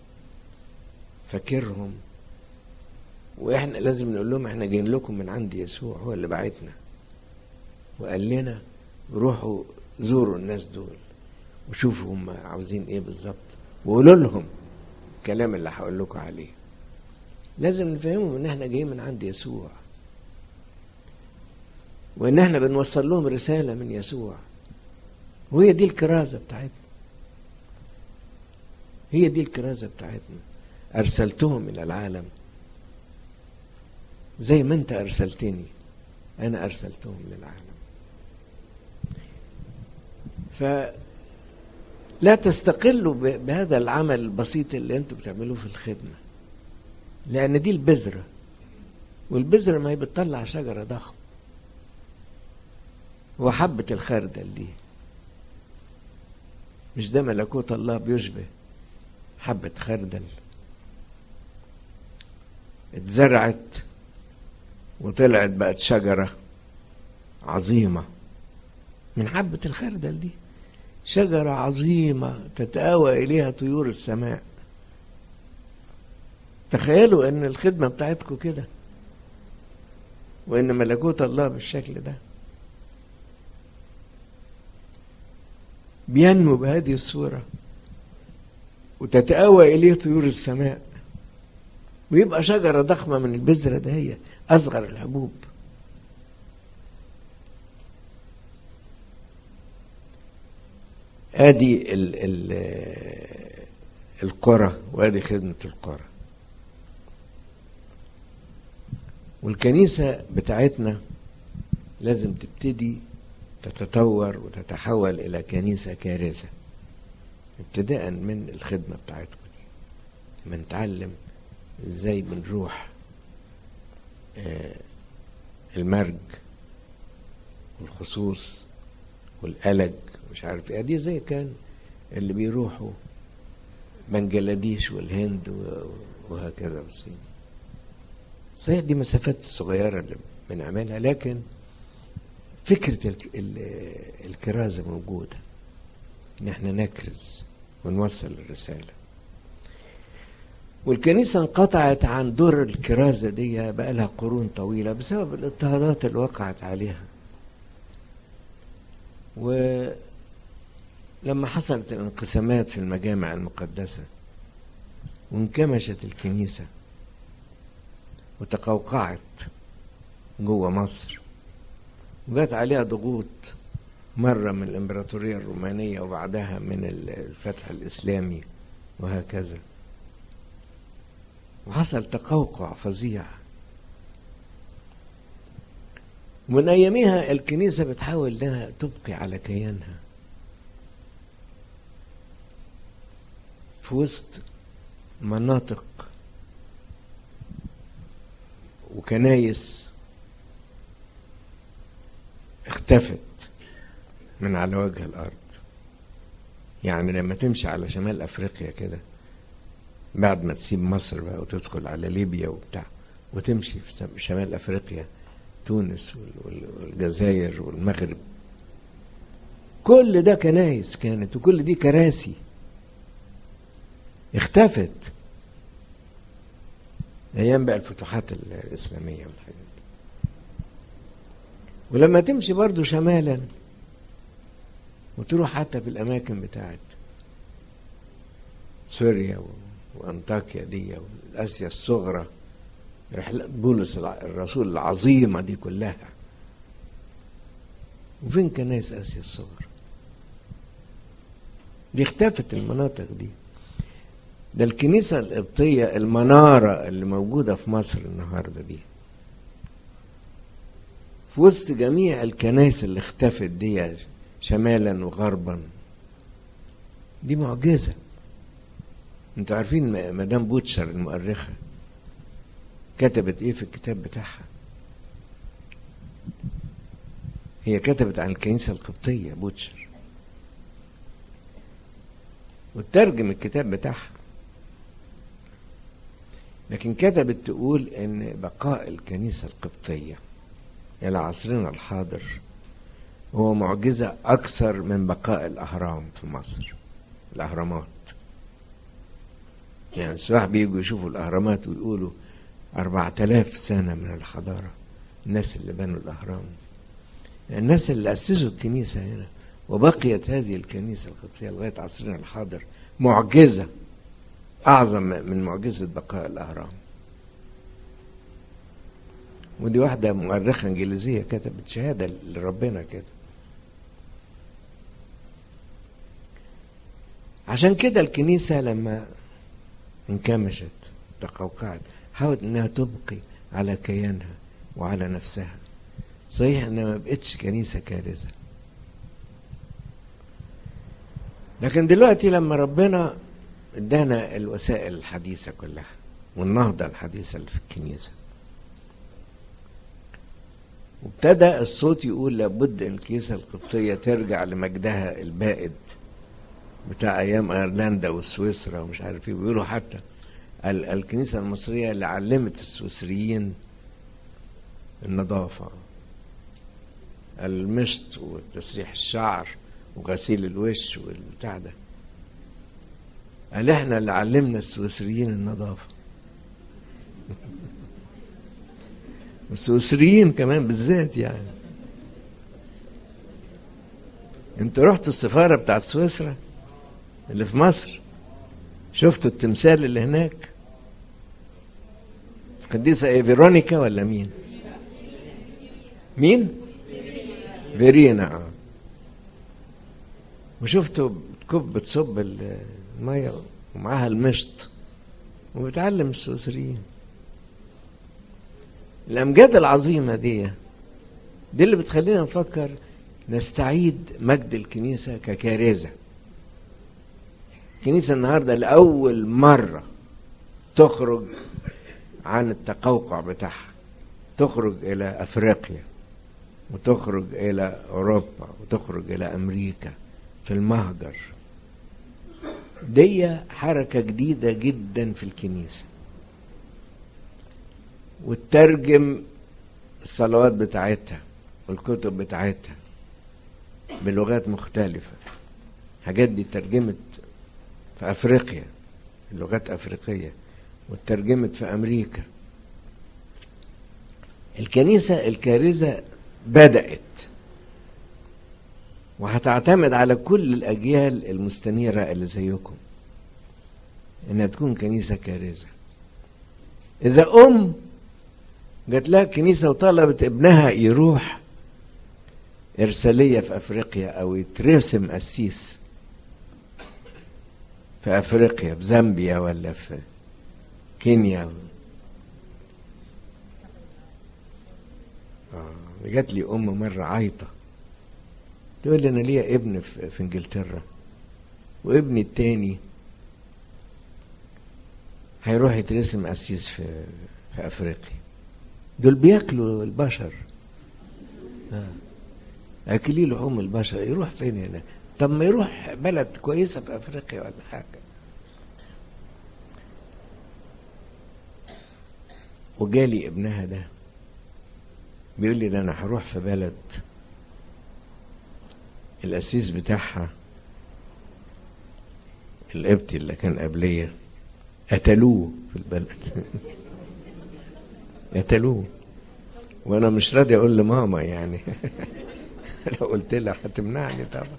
فاكرهم. وإحنا لازم نقول لهم إحنا جايين لكم من عند يسوع، هو اللي بعتنا وقال لنا روحوا زوروا الناس دول وشوفوا هم عاوزين ايه بالظبط، وقولوا لهم الكلام اللي هقول لكم عليه. لازم نفهمهم ان احنا جايين من عند يسوع، وان احنا بنوصل لهم رسالة من يسوع، وهي دي الكرازة بتاعتنا، هي دي الكرازة بتاعتنا. ارسلتهم الى العالم زي ما انت ارسلتني، انا ارسلتهم للعالم. فلا تستقلوا بهذا العمل البسيط اللي انتوا بتعملوه في الخدمة، لأن دي البذرة، والبذرة ما هي بتطلع شجرة ضخم. وحبة الخردل دي، مش ده ملكوت الله بيشبه حبة خردل اتزرعت وطلعت بقت شجرة عظيمة من حبة الخردل دي، شجرة عظيمة تتآوى إليها طيور السماء. تخيلوا أن الخدمة بتاعتكم كده، وأن ملكوت الله بالشكل ده. بينمو بهذه الصورة وتتأوى إليه طيور السماء، ويبقى شجرة ضخمة من البذرة ده، هي أصغر الحبوب. آدي ال ال القرى وآدي خدمة القرى. والكنيسة بتاعتنا لازم تبتدي تتطور وتتحول إلى كنيسة كارثة، ابتداء من الخدمة بتاعتكم دي. لما نتعلم ازاي بنروح المرج والخصوص والقلج مش عارف ايه، دي زي كان اللي بيروحوا بنجلاديش والهند وهكذا والصين. صحيح دي مسافات صغيرة اللي بنعملها، لكن فكرة الكرازة موجودة، ان احنا نكرز ونوصل الرسالة. والكنيسة انقطعت عن دور الكرازة دي بقى لها قرون طويلة بسبب الاضطهادات اللي وقعت عليها. ولما حصلت الانقسامات في المجامع المقدسة وانكمشت الكنيسة وتقوقعت جوه مصر وجات عليها ضغوط، مرة من الإمبراطورية الرومانية وبعدها من الفتح الإسلامي وهكذا، وحصل تقوقع فظيع. ومن أيامها الكنيسة بتحاول انها تبقي على كيانها في وسط مناطق وكنايس اختفت من على وجه الأرض. يعني لما تمشي على شمال أفريقيا كده بعد ما تسيب مصر بقى وتدخل على ليبيا وبتاع وتمشي في شمال أفريقيا، تونس والجزائر والمغرب، كل ده كنايس كانت، وكل دي كراسي اختفت أيام بقى الفتوحات الإسلامية والحاجات دي. ولما تمشي برضو شمالا وتروح حتى في الأماكن بتاعت سوريا وأنطاكيا دي والآسيا الصغرى، رحلة بولس الرسول العظيمة دي كلها، وفين كنايس آسيا الصغرى؟ دي اختفت المناطق دي. ده الكنيسة القبطية المنارة اللي موجودة في مصر النهاردة دي في وسط جميع الكنائس اللي اختفت دي شمالا وغربا، دي معجزة. انتوا عارفين مدام بوتشر المؤرخة كتبت ايه في الكتاب بتاعها؟ هي كتبت عن الكنيسة القبطية بوتشر وترجم الكتاب بتاعها، لكن كتبت تقول ان بقاء الكنيسة القبطية الى عصرنا الحاضر هو معجزة اكثر من بقاء الاهرام في مصر. الاهرامات يعني السواح بيجوا يشوفوا الاهرامات ويقولوا أربعة آلاف سنة من الحضارة، الناس اللي بنوا الأهرام، الناس اللي أسسوا الكنيسة هنا، وبقيت هذه الكنيسة القبطية لغاية عصرنا الحاضر معجزة أعظم من معجزة بقاء الأهرام. ودي واحدة مؤرخة إنجليزية كتبت شهادة لربنا كده. عشان كده الكنيسة لما انكمشت تقوقعت حاولت انها تبقي على كيانها وعلى نفسها. صحيح انها ما بقتش كنيسة كارثة، لكن دلوقتي لما ربنا ادانا الوسائل الحديثة كلها والنهضة الحديثة اللي في الكنيسة، وابتدى الصوت يقول لابد ان الكنيسة القبطية ترجع لمجدها البائد بتاع ايام ايرلندا والسويسرا ومش عارف ايه. بيقولوا حتى الكنيسة المصرية اللي علمت السويسريين النظافة، المشط وتسريح الشعر وغسيل الوش والبتاع ده، قال احنا اللي علمنا السويسريين النظافة. والسويسريين كمان بالذات يعني. انتوا رحتوا السفارة بتاعت سويسرا اللي في مصر؟ شفتوا التمثال اللي هناك؟ قديسة ايه، فيرونيكا ولا مين؟ مين؟ فيرينا. اه وشفتوا كوب بتصب المية ومعاها المشط وبتعلم السويسريين. الأمجاد العظيمة دي دي اللي بتخلينا نفكر نستعيد مجد الكنيسة ككارثة. الكنيسة النهاردة لأول مرة تخرج عن التقوقع بتاعها، تخرج إلى أفريقيا وتخرج إلى أوروبا وتخرج إلى أمريكا في المهجر. دي حركة جديدة جدا في الكنيسة، وترجم الصلوات بتاعتها والكتب بتاعتها بلغات مختلفة. حاجات دي ترجمت في أفريقيا، اللغات أفريقية، وترجمت في أمريكا. الكنيسة الكارثة بدأت، وهتعتمد على كل الأجيال المستنيرة اللي زيكم إنها تكون كنيسة كارثة. إذا أم جات لها كنيسة وطلبت ابنها يروح إرسالية في أفريقيا أو يترسم قسيس في أفريقيا، في زامبيا ولا في كينيا، آه جات لي أم مرة عايطة تقول لي أنا ليا ابن في, في إنجلترا، وابني التاني هيروح يترسم قسيس في, في أفريقيا. دول بياكلوا البشر، آه. أكلي لحوم البشر، يروح فين هنا؟ طب ما يروح بلد كويسة في أفريقيا ولا حاجة. وجالي ابنها ده بيقول لي ده أنا هروح في بلد القسيس بتاعها القبطي اللي كان قبليه قتلوه في البلد قتلوه، وانا مش راضي اقول لماما يعني لو قلت لها هتمنعني طبعا.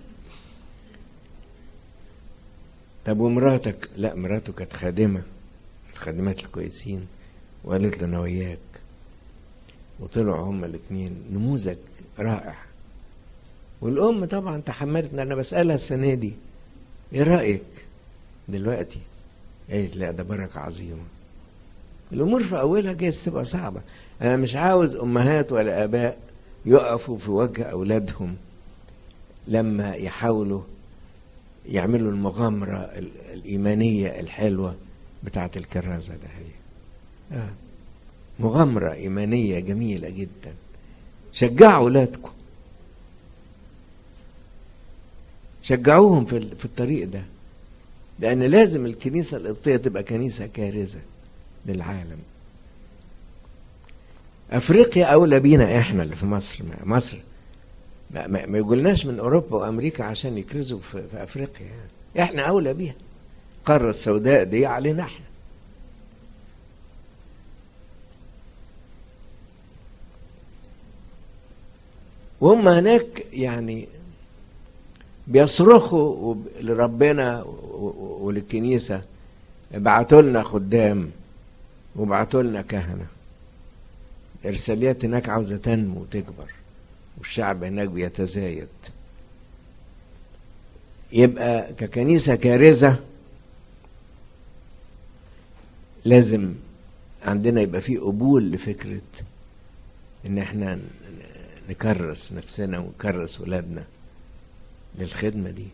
طب ومراتك؟ لا مراته كانت خادمه، الخادمات الكويسين، وقالت له انا وياك، وطلعوا هما الاثنين نموذج رائع. والام طبعا تحملت، انا بسالها السنه دي ايه رايك دلوقتي؟ قالت لا ده بركه عظيمه. الامور في اولها جايز تبقى صعبه، انا مش عاوز امهات ولا اباء يقفوا في وجه اولادهم لما يحاولوا يعملوا المغامره الايمانيه الحلوه بتاعه الكرازه ده. هي آه. مغامره ايمانيه جميله جدا. شجعوا اولادكم، شجعوهم في في الطريق ده، لان لازم الكنيسه القبطيه تبقى كنيسه كارزه للعالم. افريقيا اولى بينا احنا اللي في مصر. مصر ما, ما, ما يقولناش من اوروبا وامريكا عشان يكرزوا في, في افريقيا يعني. احنا اولى بيها. القاره السوداء دي علينا احنا. وهم هناك يعني بيصرخوا لربنا وللكنيسه ابعتوا لنا خدام وابعتوا لنا كهنه. ارساليات هناك عاوزه تنمو وتكبر، والشعب هناك بيتزايد. يبقى ككنيسه كارزه لازم عندنا يبقى فيه قبول لفكره ان احنا نكرس نفسنا ونكرس ولادنا للخدمه دي.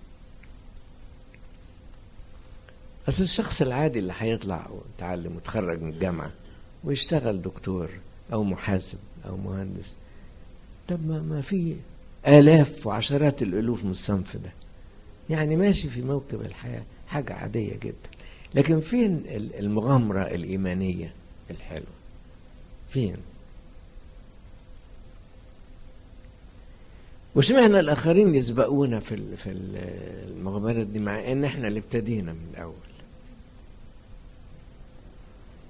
اصل الشخص العادي اللي هيطلع ويتعلم ويتخرج من الجامعه ويشتغل دكتور او محاسب او مهندس، طب ما, ما في آلاف وعشرات الألوف من الصنف ده، يعني ماشي في موكب الحياة، حاجة عادية جدا. لكن فين المغامرة الإيمانية الحلوة؟ فين؟ وش معنى الآخرين يسبقونا في في المغامرات دي مع إن إحنا اللي ابتدينا من الأول؟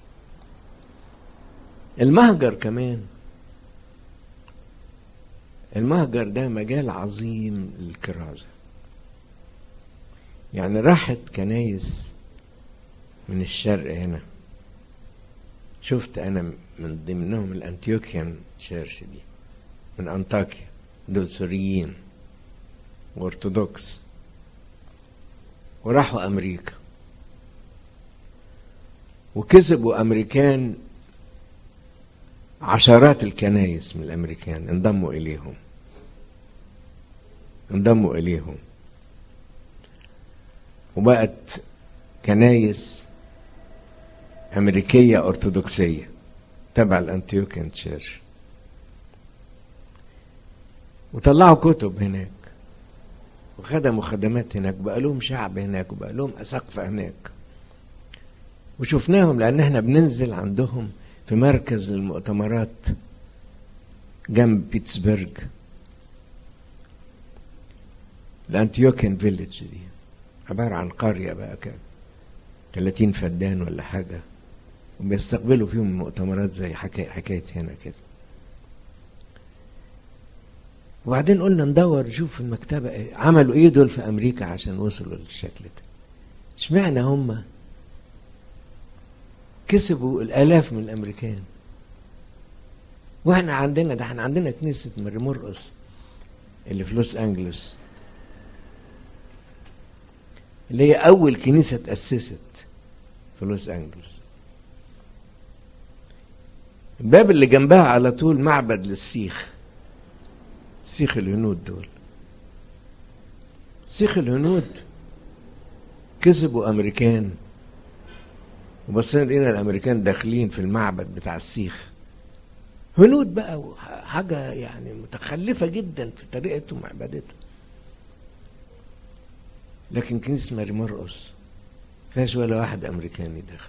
المهجر كمان المهجر ده مجال عظيم للكرازة. يعني راحت كنايس من الشرق هنا، شفت أنا من ضمنهم الأنتيوكيان تشيرش دي من أنطاكيا، دول سوريين وارثوذكس، وراحوا أمريكا وكسبوا أمريكان، عشرات الكنايس من الأمريكان انضموا إليهم انضموا إليهم وبقت كنايس أمريكية أرثوذكسية تبع الأنتيوكيان تشيرش، وطلعوا كتب هناك وخدموا خدمات هناك، بقى لهم شعب هناك وبقى لهم أساقفة هناك. وشفناهم لأن احنا بننزل عندهم في مركز للمؤتمرات جنب بيتسبرغ، الأنتيوكيان فيليج دي عبارة عن قرية بقى كان ثلاثين فدان ولا حاجة، وبيستقبلوا فيهم المؤتمرات زي حكاية, حكاية هنا كده. وبعدين قلنا ندور نشوف المكتبة ايه عملوا ايه دول في أمريكا عشان وصلوا للشكل ده. اشمعنى هم كسبوا الآلاف من الأمريكان واحنا عندنا ده؟ احنا عندنا كنيسة ماري مرقس اللي في لوس أنجلوس، اللي هي أول كنيسة تأسست في لوس أنجلوس. الباب اللي جنبها على طول معبد للسيخ، سيخ الهنود دول. سيخ الهنود كسبوا أمريكان، وبصينا لقينا الأمريكان داخلين في المعبد بتاع السيخ، هنود بقى، حاجة يعني متخلفة جدا في طريقتهم وعبادتهم. لكن كنيسة ماري مرقس فيهاش ولا واحد أمريكاني داخل.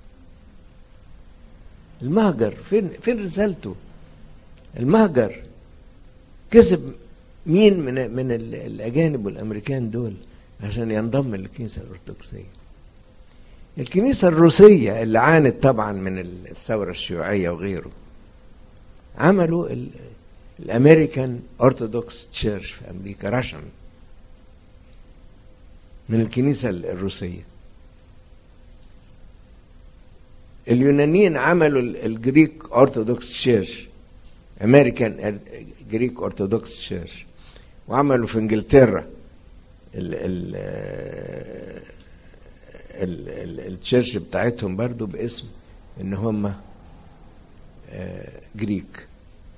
المهجر فين فين رسالته؟ المهجر كسب مين من من الأجانب والأمريكان دول عشان ينضم للكنيسة الأرثوذكسية؟ الكنيسة الروسية اللي عانت طبعا من الثورة الشيوعية وغيره، عملوا الأمريكان أرثوذكس تشيرش في أمريكا، راشن من الكنيسة الروسية. اليونانيين عملوا الجريك أرثوذكس تشيرش، أمريكان جريك أرثوذكس تشيرش، وعملوا في إنجلترا التشيرش بتاعتهم برضو باسم إن هم جريك،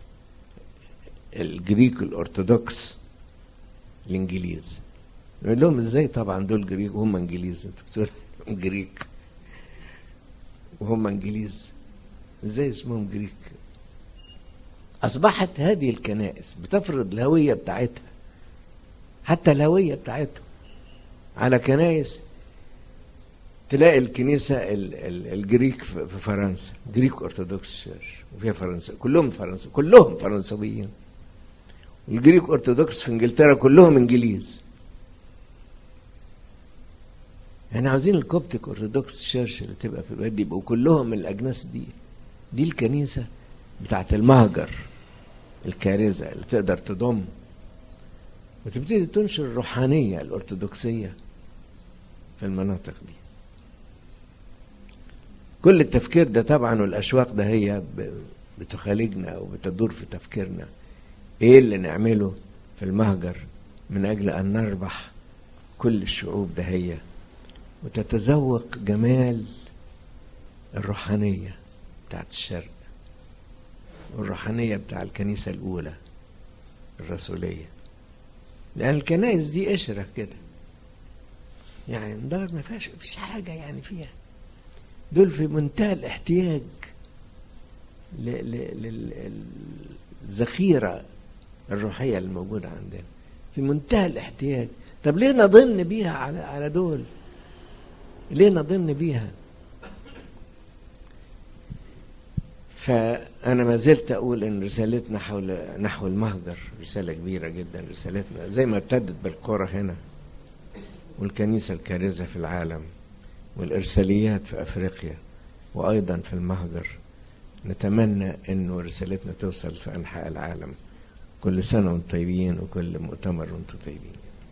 الجريك الأرثوذكس الإنجليز. نقول لهم ازاي؟ طبعا دول جريك وهم انجليز، انتوا بتقولوا جريك وهم انجليز، ازاي اسمهم جريك؟ اصبحت هذه الكنائس بتفرض الهويه بتاعتها، حتى الهويه بتاعتهم على كنائس. تلاقي الكنيسه الجريك في فرنسا جريك أرثوذكس تشيرش، وفيها فرنسا كلهم فرنسا كلهم فرنسويين، والجريك أرثوذكس في انجلترا كلهم انجليز. احنا عاوزين الكوبتيك أرثوذكس تشيرش اللي تبقى في الوادي يبقوا كلهم من الأجناس دي. دي الكنيسة بتاعت المهجر الكارزة اللي تقدر تضم وتبتدي تنشر الروحانية الأرثوذكسية في المناطق دي. كل التفكير ده طبعا والأشواق ده هي بتخالجنا وبتدور في تفكيرنا ايه اللي نعمله في المهجر من أجل أن نربح كل الشعوب ده هي وتتذوق جمال الروحانية بتاعت الشرق والروحانية بتاع الكنيسة الأولى الرسولية. لأن الكنائس دي قشرة كده، يعني ندار ما فيهاش فيش حاجة يعني فيها. دول في منتهى الاحتياج للذخيرة الروحية الموجودة عندنا، في منتهى الاحتياج. طب ليه نضن بيها على على دول؟ ليه نضن بيها؟ فأنا ما زلت أقول إن رسالتنا حول نحو المهجر رسالة كبيرة جدا. رسالتنا زي ما ابتدت بالقرى هنا والكنيسة الكارزة في العالم والإرساليات في أفريقيا وأيضا في المهجر، نتمنى إنه رسالتنا توصل في أنحاء العالم كل سنة وانتم طيبين، وكل مؤتمر وانتم طيبين.